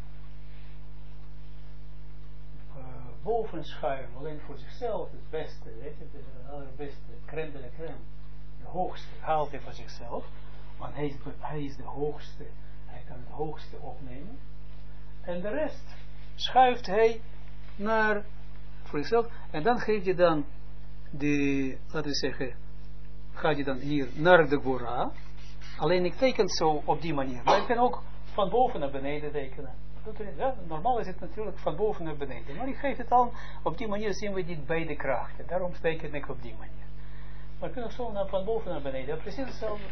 boven schuim, alleen voor zichzelf, het beste, weet je, de allerbeste, crème de la crème. De hoogste haalt hij voor zichzelf. Want hij is de hoogste. Hij kan het hoogste opnemen. En de rest schuift hij naar voor zichzelf. En dan geeft je dan de, laten we zeggen, gaat je dan hier naar de Gvora. Alleen ik teken zo op die manier. Maar ik kan ook van boven naar beneden tekenen. Ja, normaal is het natuurlijk van boven naar beneden. Maar ik geef het al, op die manier zien we die beide krachten. Daarom teken ik op die manier. Maar we kunnen zo van boven naar beneden. Ja, precies hetzelfde.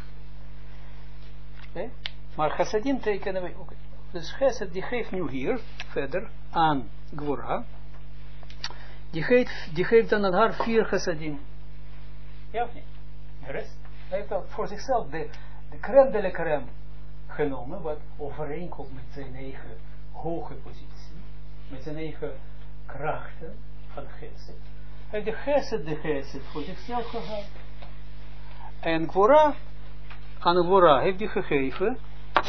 Okay. Maar chassadim tekenen we ook. Dus chassid die geeft nu hier verder aan Gvora. Die geeft dan aan haar 4 chassadim. Ja of niet? De rest. Hij heeft voor zichzelf de crème de la crème genomen, wat overeenkomt met zijn eigen hoge positie, met zijn eigen krachten van chesed. Hij heeft de chesed voor zichzelf gehad. En Gvora, aan Gvora heeft hij gegeven,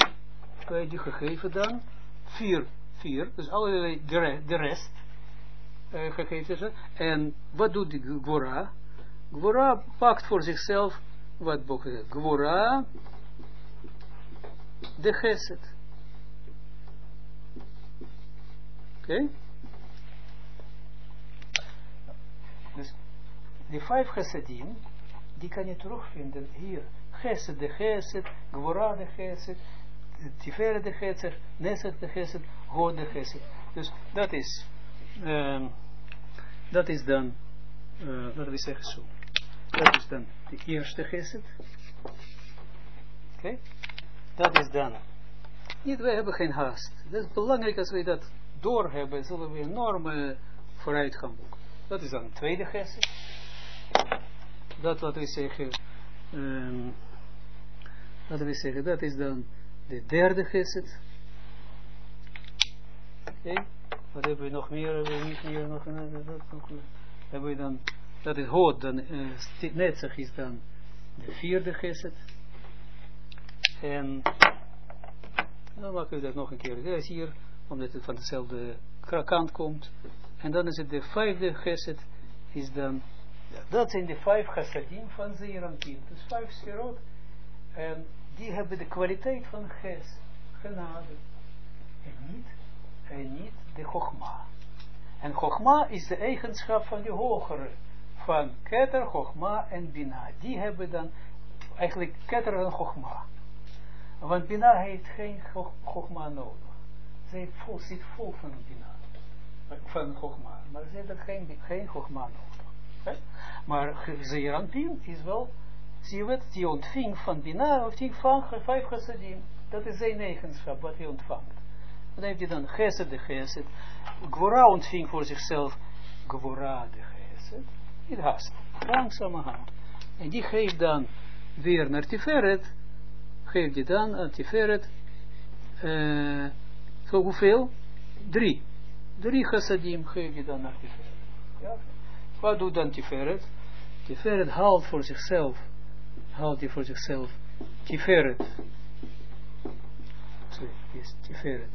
dan 4, dus allerlei de rest gegeven ze. En wat doet die Gvora? Gvora pakt voor zichzelf, wat boven Gvora, de chesed. Oké? Dus die 5 chassadim, die kan je terugvinden hier. Chesed de chesed, Gvora de chesed, Tiferet de chesed, Nesed de chesed, God de chesed. Dus dat is dan, laten we zeggen zo. Dat is dan de eerste chesed. Oké? Dat is dan. Niet, wij hebben geen haast. Dat is belangrijk, als wij dat doorhebben, zullen we enorme vooruitgang boeken. Dat is dan de tweede chesed. Dat laten we zeggen, dat is dan de derde chesed. Oké? Wat hebben we nog meer? Hebben we dan, dat is hoort, dan netzach is dan de 4e chesed. En dan maken we dat nog een keer. Dat is hier, omdat het van dezelfde kant komt. En dan is het de 5e chesed, is dan, ja, dat zijn de 5 chassadim van Zeeranpien. Dus 5 sferot. En die hebben de kwaliteit van genade. En niet de chogma. En chogma is de eigenschap van de hogere. Van keter, chogma en bina. Die hebben dan eigenlijk keter en chogma. Want bina heeft geen chogma nodig. Zij zit vol van bina. Van chogma. Maar ze heeft geen chogma nodig. Okay? Maar Zeeranpien is wel, zie je wat, die ontving van bina, ontving van 5 chassadim. Dat is zijn eigenschap wat hij ontvangt. Dan heeft hij dan Gesed de Gesed. Gwora ontving voor zichzelf Gwora de Gesed. Niet haast. Langzamerhand. En die geeft dan weer naar Tiferet. Geeft die dan aan Tiferet. Zo hoeveel? 3. 3 chassadim geeft die dan naar Tiferet. Ja? Wat doet dan Tiferet? Tiferet haalt voor zichzelf. Haalt hij voor zichzelf. Tiferet. Sorry, is Tiferet.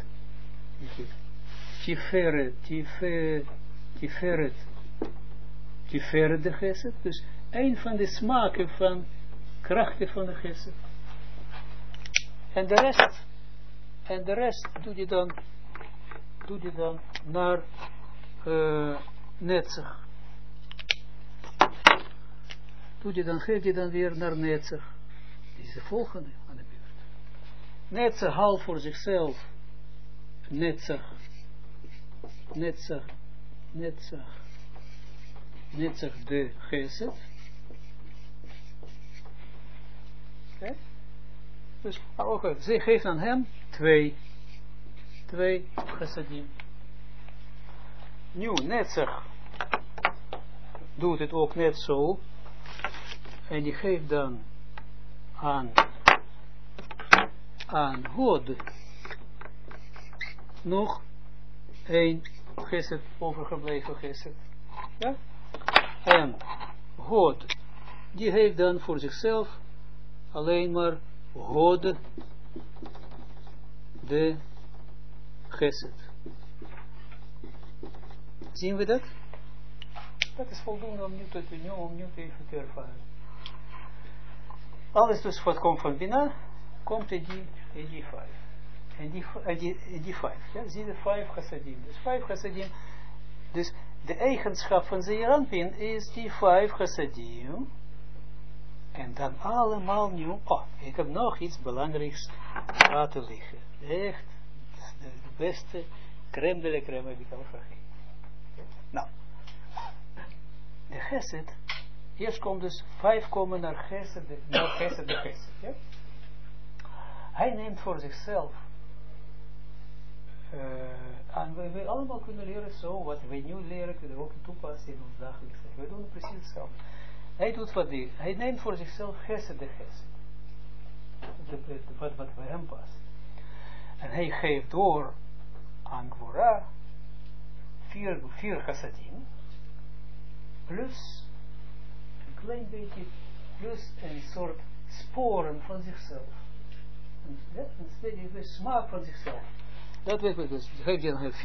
Tiferet de Gesed. Dus een van de smaken van krachten van de Gesed. En de rest doe je dan naar Netzach. Geef je dan weer naar Netzach. Dit is de volgende aan de beurt. Netzach haalt voor zichzelf. Netzach de Gesed. Okay. Dus ook, zij geeft aan hem 2 chassadim. Nu, Netzach doet het ook net zo. En die geeft dan aan God nog 1 Gesed, overgebleven Gesed. Ja? En God, die heeft dan voor zichzelf alleen maar God de Gesed. Zien we dat? Dat is voldoende om nu even te ervaren. Alles dus wat komt van Bina, komt in die 5. En die 5. Ja? Zie de 5 chassadim. Dus 5 chassadim. Dus de eigenschap van Zeeranpin is die 5 chassadim. En dan allemaal nieuw. Oh, ik heb nog iets belangrijks laten liggen. Echt, de beste crème de la crème heb ik al vergeten. Nou, de Gesed, eerst komt dus 5 komen naar Gesed de Gesed. Ja? Hij neemt voor zichzelf en we allemaal kunnen leren zo, wat wij nu leren, kunnen we ook toepassen in ons dagelijks leven. We doen precies hetzelfde. Hij doet hij neemt voor zichzelf Gesed de Gesed. Wat bij hem past. En hij geeft door aan Gwora 4 chassadim, plus een klein beetje, plus een soort sporen van zichzelf. Een smaak van zichzelf. Dat weet ik dus. Geef je dan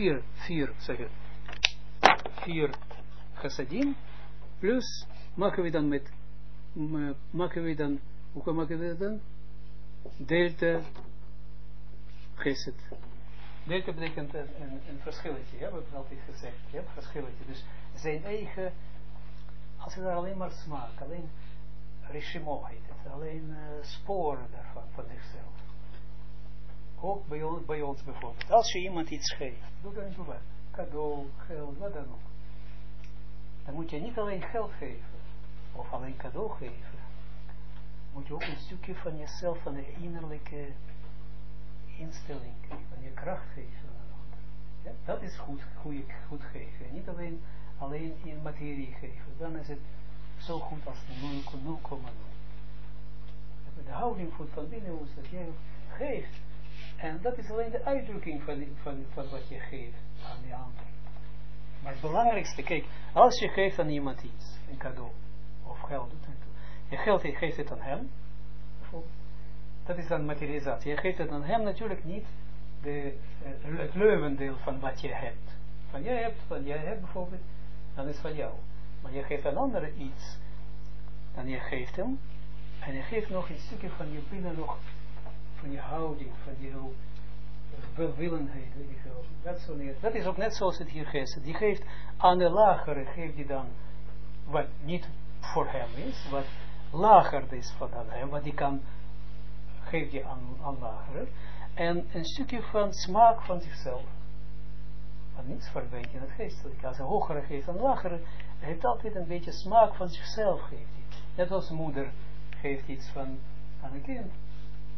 4 chassadim, plus maken we dan hoe maken we dat dan? Delta Gesed. Delta betekent een verschilletje, ja, we hebben altijd gezegd, ja, verschilletje. Dus zijn eigen, als je daar alleen maar smaak, alleen rishimo heet het, alleen sporen daarvan, van zichzelf. Ook bij ons bijvoorbeeld. Als je iemand iets geeft, doe dan niet wat, cadeau, geld, wat dan ook. Dan moet je niet alleen geld geven, of alleen cadeau geven. Moet je ook een stukje van jezelf, van de innerlijke instelling, van je kracht geven aan een ander. Ja, dat is goed geven. Niet alleen in materie geven. Dan is het zo goed als 0,0. De houding voelt van binnen ons dat jij geeft. En dat is alleen de uitdrukking van wat je geeft aan die ander. Maar het belangrijkste, kijk, als je geeft aan iemand iets, een cadeau, of geld, je geeft het aan hem, bijvoorbeeld. Dat is dan materialisatie. Je geeft het aan hem natuurlijk niet het leuvendeel van wat je hebt. Van jij hebt bijvoorbeeld, dan is het van jou. Maar je geeft aan anderen iets, dan je geeft hem, en je geeft nog een stukje van je binnen nog, van je houding, van je welwillendheid, weet je wel. Dat is ook net zoals het hier geeft. Die geeft aan de lagere, geeft die dan, wat niet voor hem is, wat lager is van hem, wat die kan, geef je aan lagere, en een stukje van smaak van zichzelf. Van niets verwendt in het geestelijke. Als een hogere geeft aan lagere, hij heeft altijd een beetje smaak van zichzelf, geeft hij. Net als moeder geeft iets van aan een kind.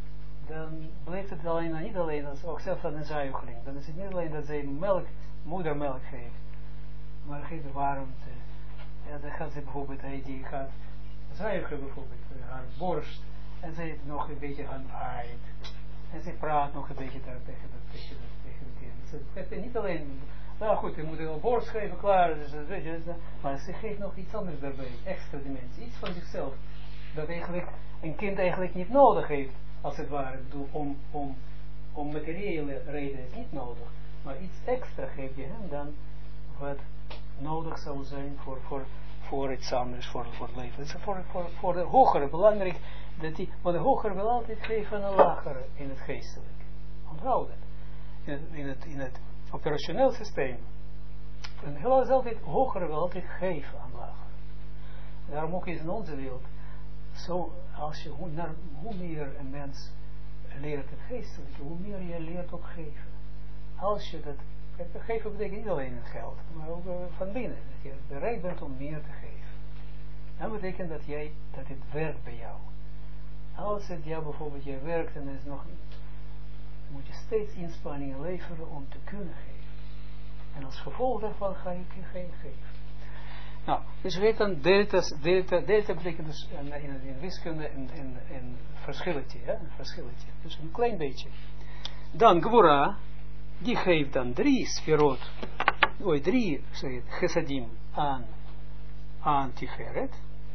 dan blijft het alleen, niet alleen, als ook zelfs aan een zuigeling. Dan is het niet alleen dat zij moedermelk geeft, maar geeft warmte. Ja, dan gaat ze bijvoorbeeld, die gaat zuigen bijvoorbeeld, haar borst, en zij heeft nog een beetje handhaait. En ze praat nog een beetje daar tegen de kind. Dus het geeft niet alleen, nou goed, je moet wel borst geven, klaar, dus, weet je, maar ze geeft nog iets anders daarbij, extra dimensie, iets van zichzelf, dat eigenlijk een kind eigenlijk niet nodig heeft, als het ware. Ik bedoel, om materiële redenen is niet nodig, maar iets extra geef je hem dan, wat nodig zou zijn voor iets anders, voor het leven. Dus voor de hogere, belangrijk, want de hogere wil altijd geven aan een lagere in het geestelijk. Onthoud het. In het operationeel systeem. En helaas altijd, hogere wil altijd geven aan lagere. Daarom ook is in onze wereld, zo, als je, hoe meer een mens leert het geestelijke, hoe meer je leert ook geven. Als je dat, geven betekent niet alleen in geld, maar ook van binnen. Dat je bereid bent om meer te geven. Dat betekent dat het werkt bij jou. Als het jou bijvoorbeeld, jij werkt en is nog, moet je steeds inspanningen leveren om te kunnen geven. En als gevolg daarvan ga je geen geven. Nou, dus we weten delta betekent dus in wiskunde een verschilletje, ja, een verschilletje. Dus een klein beetje. Dan Gvura, die geeft dan 3 sferot, 3 chesadim aan Tiferet,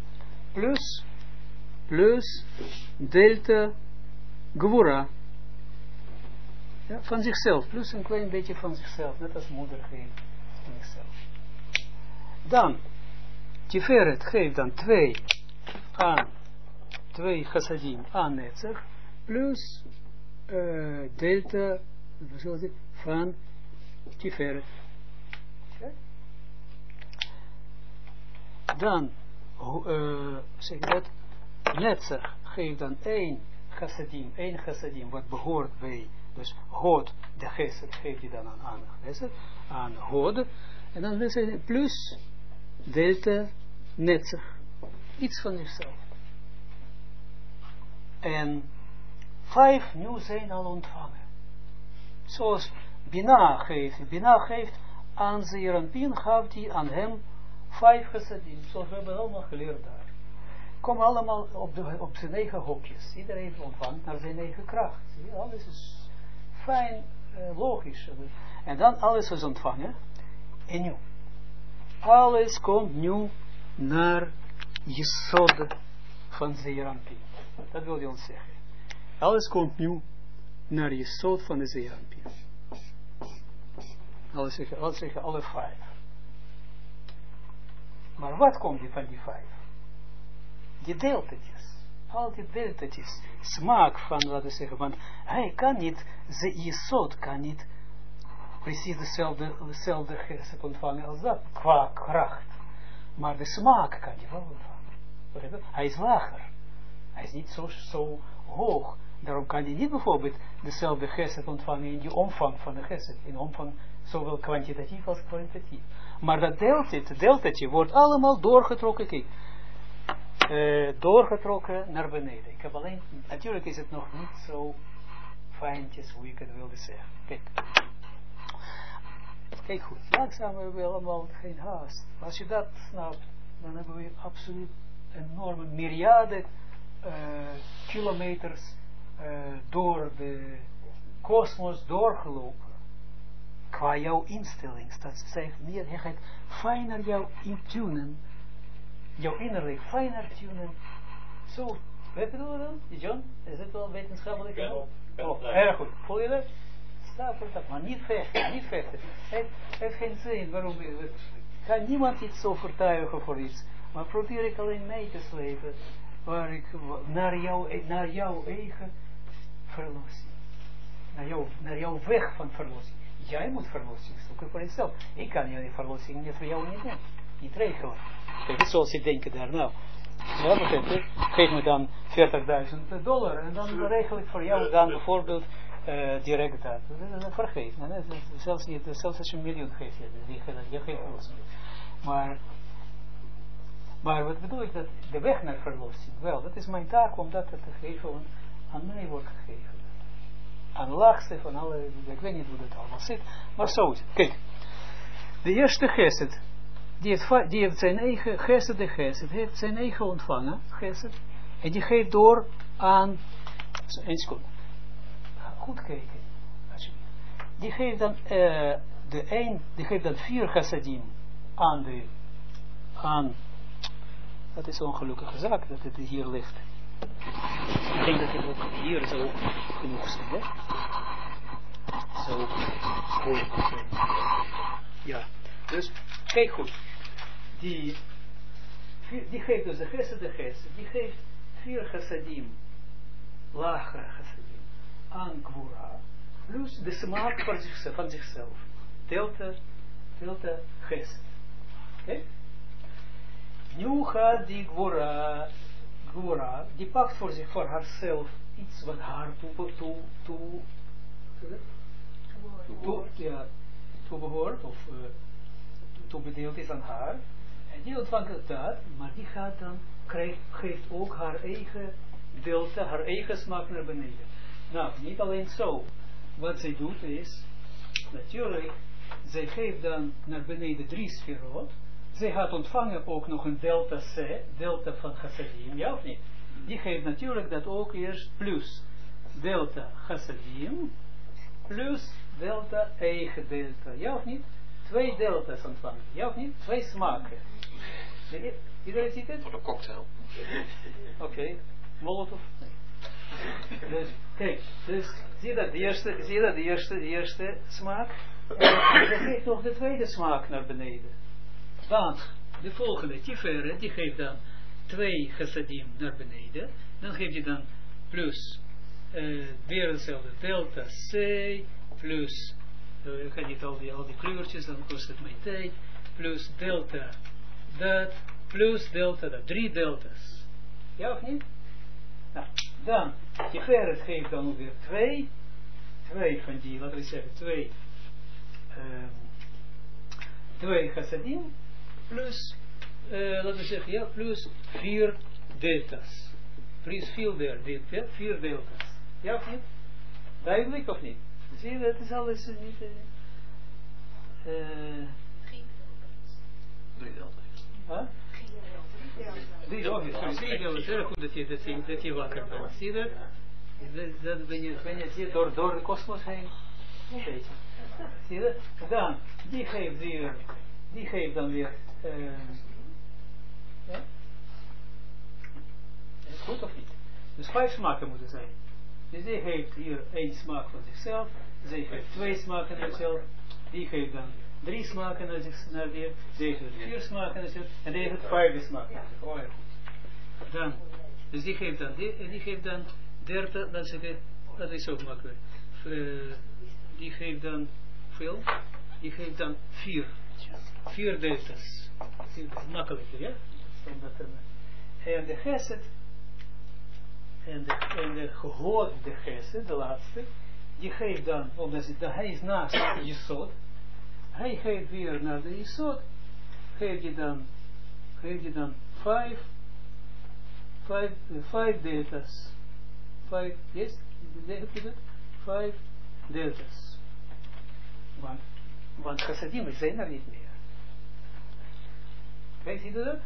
plus delta Gvura, ja, van zichzelf, plus een klein beetje van zichzelf, net als moeder geeft van zichzelf. Dan, Tiferet geeft dan 2 chassadim aan Netzach, plus delta van Tiferet. Okay. Dan, zeg dat, Netzach geeft dan 1 chassadim, wat behoort bij, dus Hod, de Chesed, geeft hij dan aan Hod, en dan wil zeggen, plus delta Netzach, iets van zichzelf. En 5 nu zijn al ontvangen. Zoals Bina geeft aan Zeeranpien, gaf hij aan hem 5 chassadim, zoals we hebben allemaal geleerd daar. Komen allemaal op zijn eigen hokjes. Iedereen ontvangt naar zijn eigen kracht. Zie, alles is fijn, logisch. En dan alles is ontvangen. En nu. Alles komt nu naar Jesod van Zeeranpien. Dat wil je ons zeggen. Alles komt nu naar Jesod van de Zeeranpien. Alles zeggen alle 5. Maar wat komt die van die 5? Die deeltetjes. Al die deeltetjes. Smaak van, laten we zeggen, want hij kan niet, Jesod kan niet precies dezelfde geest ontvangen als dat, qua kracht. Maar de smaak kan je wel ontvangen. Hij is lager. Hij is niet zo hoog. Daarom kan hij niet bijvoorbeeld dezelfde geest ontvangen in die omvang van de geest. In omvang zowel kwantitatief als kwalitatief. Maar dat deeltje wordt allemaal doorgetrokken. Kijk. Doorgetrokken naar beneden. Ik heb alleen, natuurlijk is het nog niet zo fijntjes hoe ik het wilde zeggen. Kijk goed, langzaam hebben we allemaal geen haast. Als je dat snapt, dan hebben we absoluut enorme myriade kilometers door de kosmos doorgelopen. Qua jouw instelling, dat zegt meer, je gaat fijner jou intunen, jouw innerlijk fijner tunen. Zo, weet je dat dan? John, is het wel wetenschappelijk? Erg goed, voel je dat? Maar niet vechten. Het heeft geen zin. Waarom? Kan niemand iets overtuigen voor iets. Maar probeer ik alleen mee te slepen. Waar ik naar jouw eigen verlossing. Naar jouw weg van verlossing. Jij moet verlossing zoeken voor jezelf. Ik kan je verlossing niet voor jou niet doen. Niet regelen. Kijk, niet zoals je denkt daar nou. Ja, begrijp. Geef me dan $40.000 en dan regel ik voor jou dan bijvoorbeeld direct dat. Vergeet. Zelfs als je $1 miljoen geeft, je geeft verlossing. Maar wat bedoel ik? Dat de weg naar verlossing, wel, dat is mijn taak om dat te geven, aan mij wordt gegeven. aan de laagste van alle, ik weet niet hoe dat allemaal zit, maar zo is het. Kijk, de eerste gesed, die heeft zijn eigen, gesed de gesed, heeft zijn eigen ontvangen, gesed, en die geeft door aan, een seconde, goed kijken, alsjeblieft. Die geeft dan, die geeft dan 4 gesedim aan, dat is een ongelukkige zaak, dat het hier ligt. Ik denk dat het ook hier zo genoeg zijn, hè? Zo. Ja, dus kijk goed. Die geeft dus de gesed, die geeft 4 chassadim, lagere chassadim, aan Gwura, plus de smaak van zichzelf. Delta gesed. Oké? Nu gaat die Gwura, die pakt voor haarzelf iets wat haar toebehoort, of toebedeeld is aan haar. En die ontvangt dat, maar die gaat dan, geeft ook haar eigen delta, haar eigen smaak naar beneden. Nou, niet alleen zo. Wat zij doet is, natuurlijk, zij geeft dan naar beneden 3 sferot. Zij gaat ontvangen ook nog een delta C, delta van chassadim, ja of niet? Die geeft natuurlijk dat ook eerst plus delta chassadim, plus delta eigen delta, ja of niet? 2 delta's ontvangen, ja of niet? 2 smaken. Iedereen ziet het? Voor een cocktail. Oké, Molotov? Nee. Dus, kijk, dus, zie je dat, de eerste smaak, en dan geeft nog de tweede smaak naar beneden. Dan, de volgende, Tiferet, die geeft dan 2 chassadim naar beneden. Dan geeft hij dan plus, weer hetzelfde, delta C, plus, ik ga niet al die kleurtjes, dan kost het mijn tijd, plus delta dat, plus delta dat, 3 delta's. Ja of niet? Nou, dan, Tiferet geeft dan weer 2 van die, laten we zeggen, 2 chassadim, plus, laten we zeggen, ja, plus 4 delta's. Plus 4 delta's. Ja of niet? Duidelijk of niet? Zie je, dat is alles niet... 3 delta's. Huh? 3 delta's. Heel goed dat je wakker bent. Zie je dat? Dan ben je door de kosmos heen. Zie je dat? Dan, die geeft dan weer... ja? Is het goed of niet? Dus 5 smaken moeten zijn. Dus die geeft hier 1 smaak van zichzelf. Zij geeft 2 smaken naar zichzelf. Die geeft dan 3 smaken naar die. Die geeft 4 smaken naar zichzelf. En die heeft 5 smaken. Oh ja, goed. Dan, dus die geeft dan, die geeft dan 30, dan zeg ik, dat is ook makkelijk. Die geeft dan veel. Die geeft dan 4 delta's. Dat is makkelijker, ja? En de gesed, en de gehoorde gesed, de laatste, die geeft dan, omdat hij is naast de Jesod, hij geeft weer naar de Jesod, geeft je dan 5 delta's. 5, yes? Heb je dat? 5 delta's. Want chassadim zijn er niet meer. Kijk, zie je dat?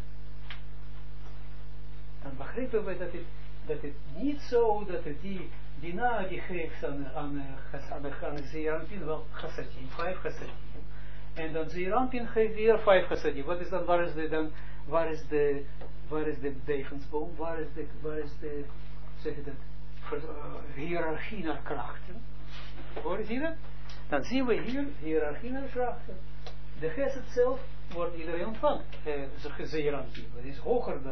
Dan begrijpen we dat het niet zo, dat het die na die geeft aan Zeeranpin wel chassadim, 5 chassadim. En dan Zeeranpin geeft weer 5 chassadim. Wat is dan, waar is de levensboom, waar is de, zeg je dat, hiërarchie naar krachten? Hoor je dat? Dan zien we hier hiërarchie naar krachten. De gesed zelf wordt iedereen ontvangen. Zeeranpin, dat is hoger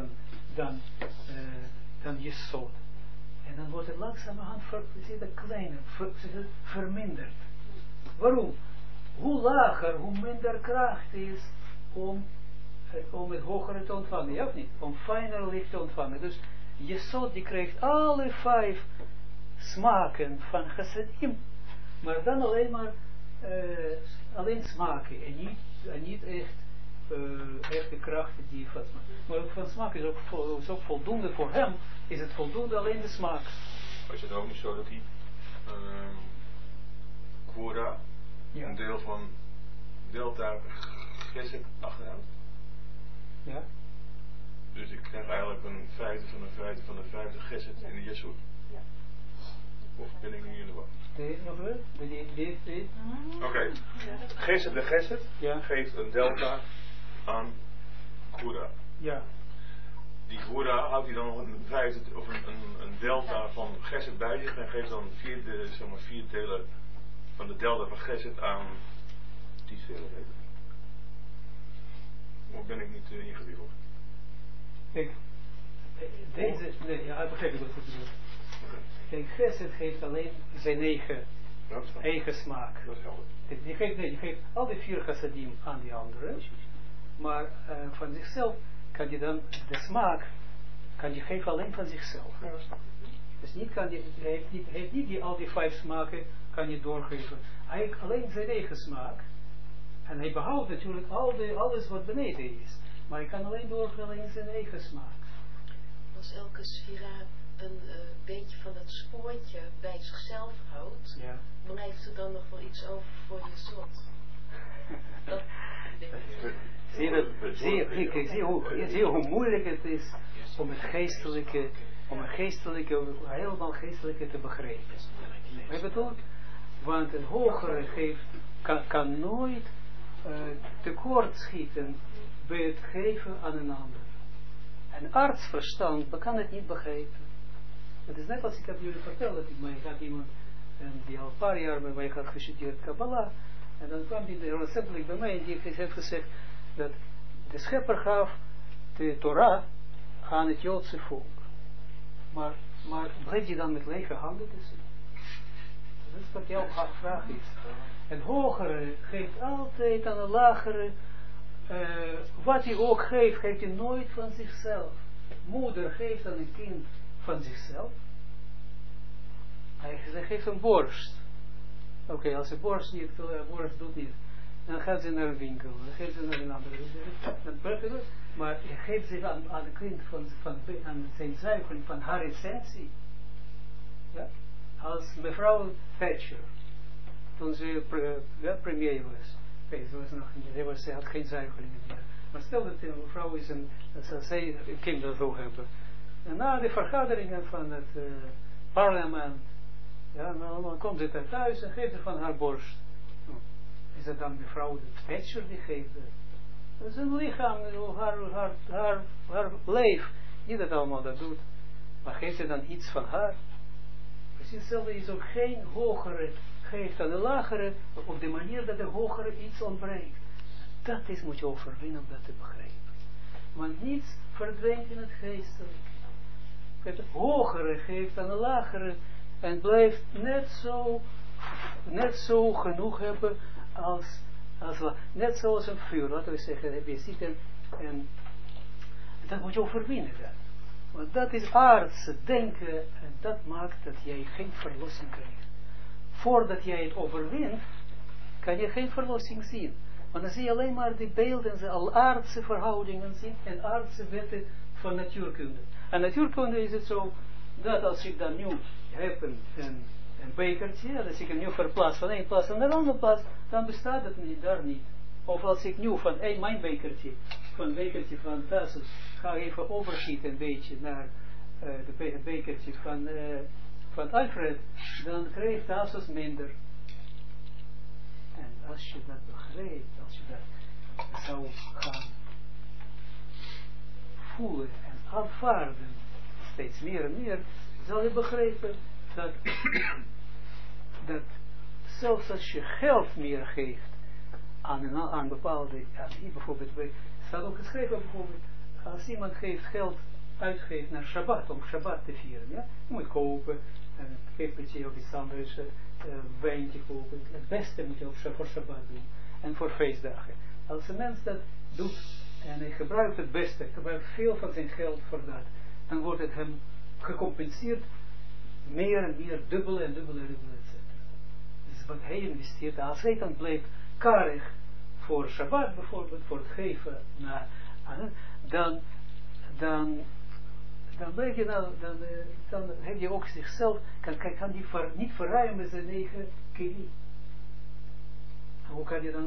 dan Jesod. En dan wordt het langzamerhand kleiner, verminderd. Waarom? Hoe lager, hoe minder kracht is om het hogere te ontvangen, ja of niet? Om fijner licht te ontvangen. Dus Jesod die krijgt alle 5 smaken van chassadim, maar dan alleen smaken en niet echt de krachten die van smaak. Maar van smaak is ook voldoende voor hem, is het voldoende alleen de smaak. Maar is het ook niet zo dat hij Quora, een deel van delta Geset achteraan. Ja. Dus ik krijg eigenlijk een vijfde van een vijfde van een vijfde Geset in de Jessoet. Ja. Of ben ik nu in de war? Nog wel? Oké. Geset de Geset geeft een delta aan Quora. Ja. Die Quora houdt hij dan nog een vijfde of een delta van Geset bij zich en geeft dan vier delen van de delta van Geset aan die delen. Of ben ik niet ingewikkeld? Kijk, deze, nee, ja, ik begrijp wat je bedoelt. Kijk, Geset geeft alleen zijn eigen smaak. Dat is helder. Je geeft al die 4 chassadim aan die anderen, maar van zichzelf kan je dan de smaak, kan je geven alleen van zichzelf. Dus niet kan je, hij heeft niet die, al die 5 smaken, kan je doorgeven. Hij heeft alleen zijn eigen smaak, en hij behoudt natuurlijk alles wat beneden is, maar hij kan alleen doorgeven in zijn eigen smaak. Als elke sfera een beetje van dat spoortje bij zichzelf houdt, blijft er dan nog wel iets over voor je zot. Zie hoe moeilijk het is om het geestelijke, helemaal geestelijke te begrijpen. Weet je toch? Want een hogere kan nooit tekort schieten bij het geven aan een ander. Een artsverstand kan het niet begrijpen. Het is net als ik heb jullie verteld, dat ik had iemand die al een paar jaar bij mij had gestudeerd Kabbalah, en dan kwam hij recentelijk bij mij en die heeft gezegd dat de schepper gaf de Torah aan het Joodse volk. Maar bleef hij dan met lege handen tussen? Dat is wat jouw vraag is. Een hogere geeft altijd aan een lagere, wat hij ook geeft hij nooit van zichzelf. Moeder geeft aan een kind van zichzelf. Hij geeft een borst. Oké, als ze borst doet niet, dan gaat ze naar een winkel, dan geeft ze naar een andere. Maar hij geeft zich aan een kind aan zijn zuigeling van haar essentie. Ja? Als mevrouw Thatcher, toen ze premier was, ze had geen zuigelingen meer. Maar stel dat een mevrouw is zij een kind zou hebben. En na de vergaderingen van het parlement, dan komt ze thuis en geeft er van haar borst. Is het dan mevrouw Thatcher die geeft het? Dat is een lichaam, haar lijf, niet dat allemaal dat doet. Maar geeft ze dan iets van haar? Precies hetzelfde is ook geen hogere geeft aan de lagere op de manier dat de hogere iets ontbreekt. Dat is, moet je overwinnen om dat te begrijpen. Want niets verdwijnt in het geestelijke. Het hogere geeft aan de lagere en blijft net zo genoeg hebben als net zoals een vuur, laten we zeggen, we zitten en dat moet je overwinnen dan. Want dat is aardse denken en dat maakt dat jij geen verlossing krijgt. Voordat jij het overwint, kan je geen verlossing zien. Want dan zie je alleen maar die beelden, al aardse verhoudingen zien en aardse wetten van natuurkunde. En natuurkunde is het zo, dat als ik dan nu heb een bekertje, als ik hem nu verplaats van één plaats naar een andere plaats, dan bestaat het niet, daar niet. Of als ik nu van mijn bekertje, van Tassus, ga even overschieten een beetje naar het bekertje van Alfred, dan krijgt Tassus minder. En als je dat begrijpt, als je dat zou gaan voelen en aanvaarden, steeds meer en meer, zal je begrijpen dat zelfs als je geld meer geeft aan bepaalde, bijvoorbeeld, staat ook geschreven bijvoorbeeld, als iemand uitgeeft naar Shabbat, om Shabbat te vieren, ja, je moet kopen, een kippertje of iets anders, wijntje kopen, het beste moet je voor Shabbat doen, en voor feestdagen. Als een mens dat doet, en hij gebruikt het beste, gebruikt veel van zijn geld voor dat, dan wordt het hem gecompenseerd, meer en meer, dubbele en dubbele, etc. Dus wat hij investeert, als hij dan blijft karig voor Shabbat bijvoorbeeld, voor het geven, dan dan blijf je dan heb je ook zichzelf, kan die niet verruimen zijn eigen keli. Hoe kan je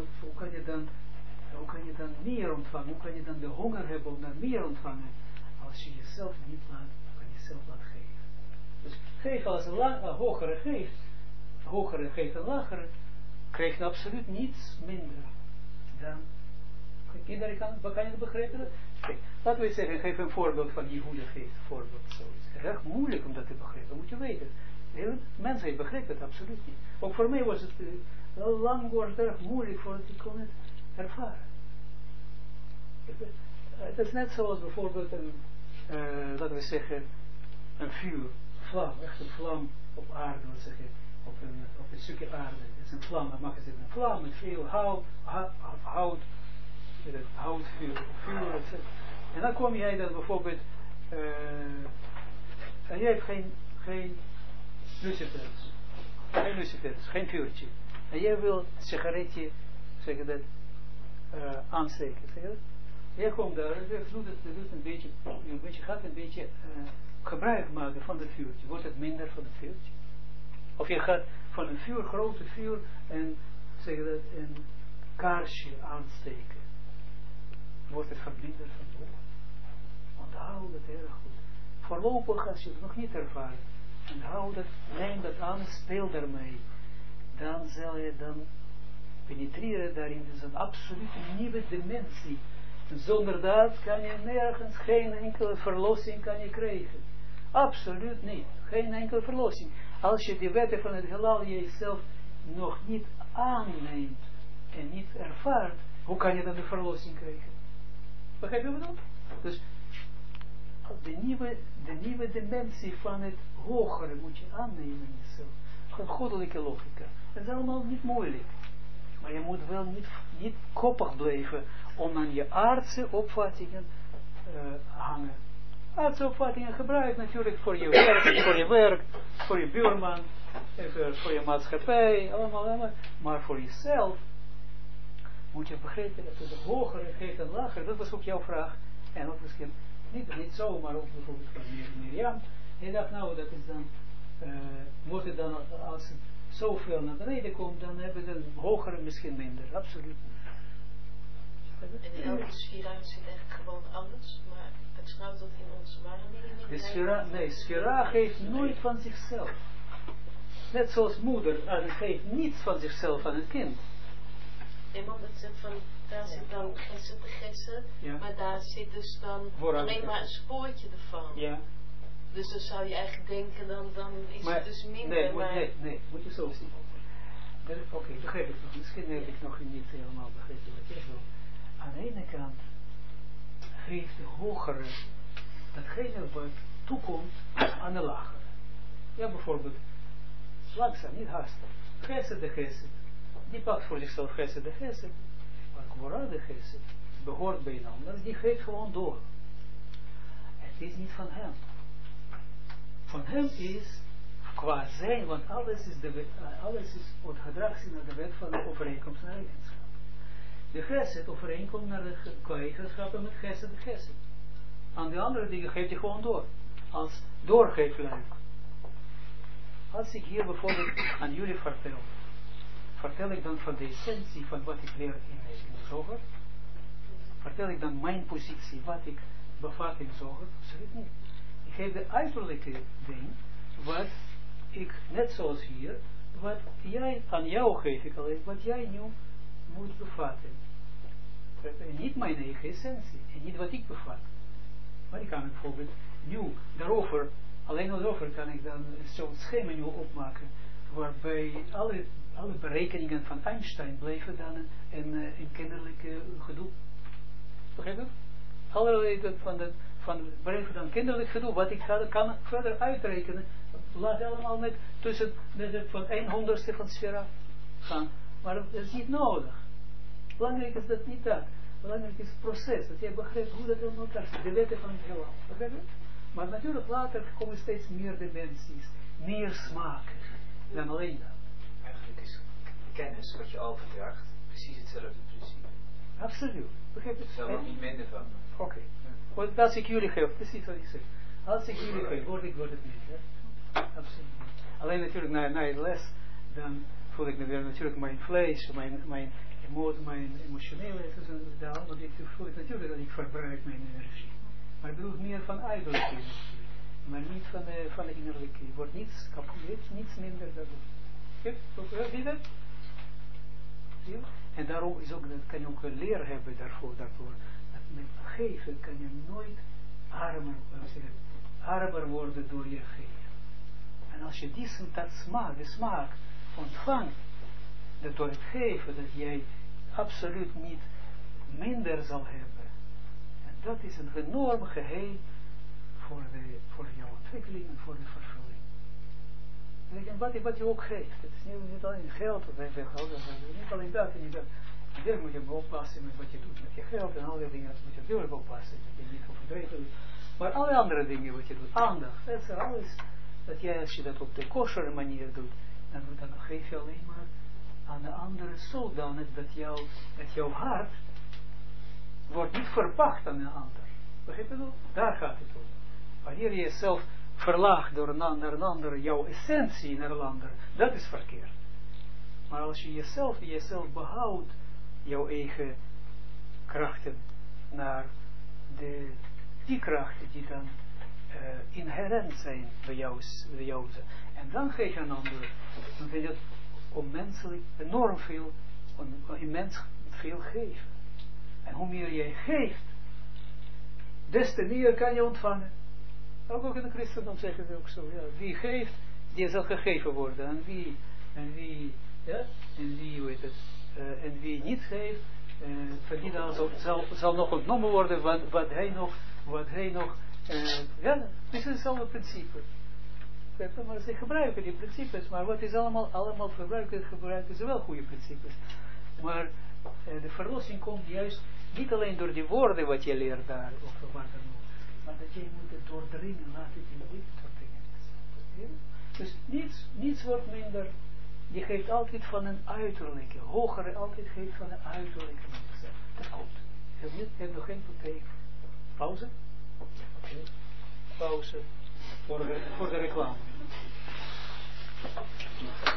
dan meer ontvangen? Hoe kan je dan de honger hebben om dan meer ontvangen? Als je jezelf niet laat, kan je zelf laten geven. Dus geef als een hogere geeft een lagere, krijg je absoluut niets minder dan. Iedereen kan je het begrijpen? Kijk, laten we zeggen, geef een voorbeeld van Jehoede geeft voorbeeld. Zo is het erg moeilijk om dat te begrijpen, moet je weten. Heel mensen begrijpen het absoluut niet. Ook voor mij was het lang erg moeilijk voordat ik kon het ervaren. Het is net zoals bijvoorbeeld laten we zeggen, een vuur, vlam, echt een vlam op aarde, laten we zeggen, op een stukje aarde. Het is een vlam, dan mag je zeggen een vlam met veel hout, met het houtvuur, etc. En dan kom jij dan bijvoorbeeld, en jij hebt geen lucifers, geen vuurtje. En jij wil een sigaretje, zeg je dat, aansteken, zeg je dat? Jij komt daar, je gaat een beetje gebruik maken van het vuurtje. Wordt het minder van het vuurtje? Of je gaat van een vuur, grote vuur, en zeg je dat, een kaarsje aansteken. Wordt het verminderd van boven? Onthoud het erg goed. Voorlopig, als je het nog niet ervaart, onthoud het, neem dat aan, speel daarmee. Dan zal je dan penetreren daarin. Het is een absolute nieuwe dimensie. Zonder dat kan je nergens, geen enkele verlossing kan je krijgen. Absoluut niet. Geen enkele verlossing. Als je die wetten van het heelal jezelf nog niet aanneemt en niet ervaart, hoe kan je dan de verlossing krijgen? Begrijp je wat dat? Dus de nieuwe dimensie van het hogere moet je aannemen in jezelf. Gewoon goddelijke logica. Dat is allemaal niet moeilijk. Maar je moet wel niet koppig blijven om aan je aardse opvattingen hangen. Aardse opvattingen gebruik natuurlijk voor je werk, voor je buurman, voor je maatschappij, allemaal. Maar voor jezelf moet je begrijpen dat het hogere geeft en lager. Dat was ook jouw vraag. En ook misschien niet zo, maar ook bijvoorbeeld van Mirjam. Je dacht nou, dat is dan, wordt het dan als het zoveel naar beneden komt, dan hebben we een hogere misschien minder. Absoluut niet. En in elke sfera zit echt gewoon alles, maar het schuilt in onze waarneming. Sfera geeft nooit van zichzelf. Net zoals moeder geeft niets van zichzelf aan het kind. En man dat zegt van, daar zit dan gessen, ja. Maar daar zit dus dan alleen maar een spoortje ervan. Ja. Dus dan zou je eigenlijk denken, dan is het dus minder. Nee, moet je zo zien. Oké, begrijp ik nog. Misschien heb ik nog niet helemaal begrepen wat je wil. Aan de ene kant geeft de hogere datgene wat toekomt aan de lagere. Ja, bijvoorbeeld, langzaam, niet haastig. Gesed de gesed. Die pakt voor zichzelf gesed de gesed. Maar Gvora de gesed behoort bij een ander. Die geeft gewoon door. Het is niet van hem. Van hem is qua zijn, want alles is het gedrag naar de wet van de overeenkomst naar eigenschap. De gesed overeenkomt naar de eigenschappen met gesed de gesed. Aan de andere dingen geeft hij gewoon door. Als doorgeefluik. Als ik hier bijvoorbeeld aan jullie vertel ik dan van de essentie van wat ik leer in de zoger. Vertel ik dan mijn positie, wat ik bevat in zoger. Absoluut niet. Ik geef de uiterlijke ding, wat ik, net zoals hier, wat jij, aan jou geef ik alleen, wat jij nu moet bevatten. En niet mijn eigen essentie, en niet wat ik bevat. Maar ik kan bijvoorbeeld nu daarover, alleen daarover kan ik dan zo'n schema nu opmaken, waarbij alle berekeningen van Einstein blijven dan een kinderlijke gedoe. Begrijp je? Allerlei van blijven dan kinderlijk gedoe, wat ik kan verder uitrekenen, laat allemaal met van 1/100ste van sfera gaan. Maar dat is niet nodig. Belangrijk is dat niet dat. Belangrijk is het proces, dat jij begrijpt hoe dat allemaal gaat. De wetten van het heelal. Begrijp je? Maar natuurlijk later komen steeds meer dimensies, meer smaken dan alleen dat. Eigenlijk is kennis wat je overdraagt precies hetzelfde principe. Absoluut. Begrijp je? Er zal ook niet minder van. Oké. Want als ik jullie geef, precies wat ik zeg. Als ik jullie geef, word het niet. Hè? Absoluut niet. Alleen natuurlijk na de les, dan voel ik weer natuurlijk mijn vlees, mijn emotionele, voel ik natuurlijk dat ik verbruik mijn energie. Maar ik bedoel meer van uiterlijke energie. Maar niet van de innerlijke. Er wordt niets kapot, niets minder daardoor. Zie je dat? En daarom is ook, dat kan je ook een leer hebben daarvoor. Dat met geven kan je nooit armer worden door je geven. En als je de smaak ontvangt, dat door het geven, dat jij absoluut niet minder zal hebben. En dat is een enorm geheim voor jouw ontwikkeling en voor de vervulling. En wat je ook geeft, het is niet alleen geld, niet alleen dat en niet dat. Natuurlijk moet je oppassen met wat je doet met je geld en alle dingen, moet je natuurlijk oppassen, dat je niet overdreven doet. Maar alle andere dingen wat je doet, aandacht, dat is alles, dat jij als je dat op de kosher manier doet, dan geef je alleen maar aan de andere zodanig dat jouw hart wordt niet verpacht aan een ander. Begrijp je dat? Daar gaat het om. Wanneer je jezelf verlaagt naar een ander, jouw essentie naar een ander, dat is verkeerd. Maar als je jezelf behoudt, jouw eigen krachten naar die krachten die dan inherent zijn bij jou. En dan geef je een ander, dan vind je het onmenselijk enorm veel, immens veel geven. En hoe meer jij geeft, des te meer kan je ontvangen. Ook in de christendom zeggen ze ook zo, ja, wie geeft, die zal gegeven worden. En wie niet geeft, zal nog ontnomen worden wat hij nog, ja, het is hetzelfde principe. Maar ze gebruiken die principes, maar wat is allemaal gebruiken ze wel goede principes. Maar de verlossing komt juist niet alleen door die woorden wat je leert daar, of wat dan ook. Maar dat je moet het doordringen, laat het in diep doordringen. Dus niets wordt minder. Je geeft altijd van een uiterlijke, hogere altijd geeft van een uiterlijke mensen. Dat komt. Je hebt nog geen teken. Pauze? Okay. Pauze voor de reclame.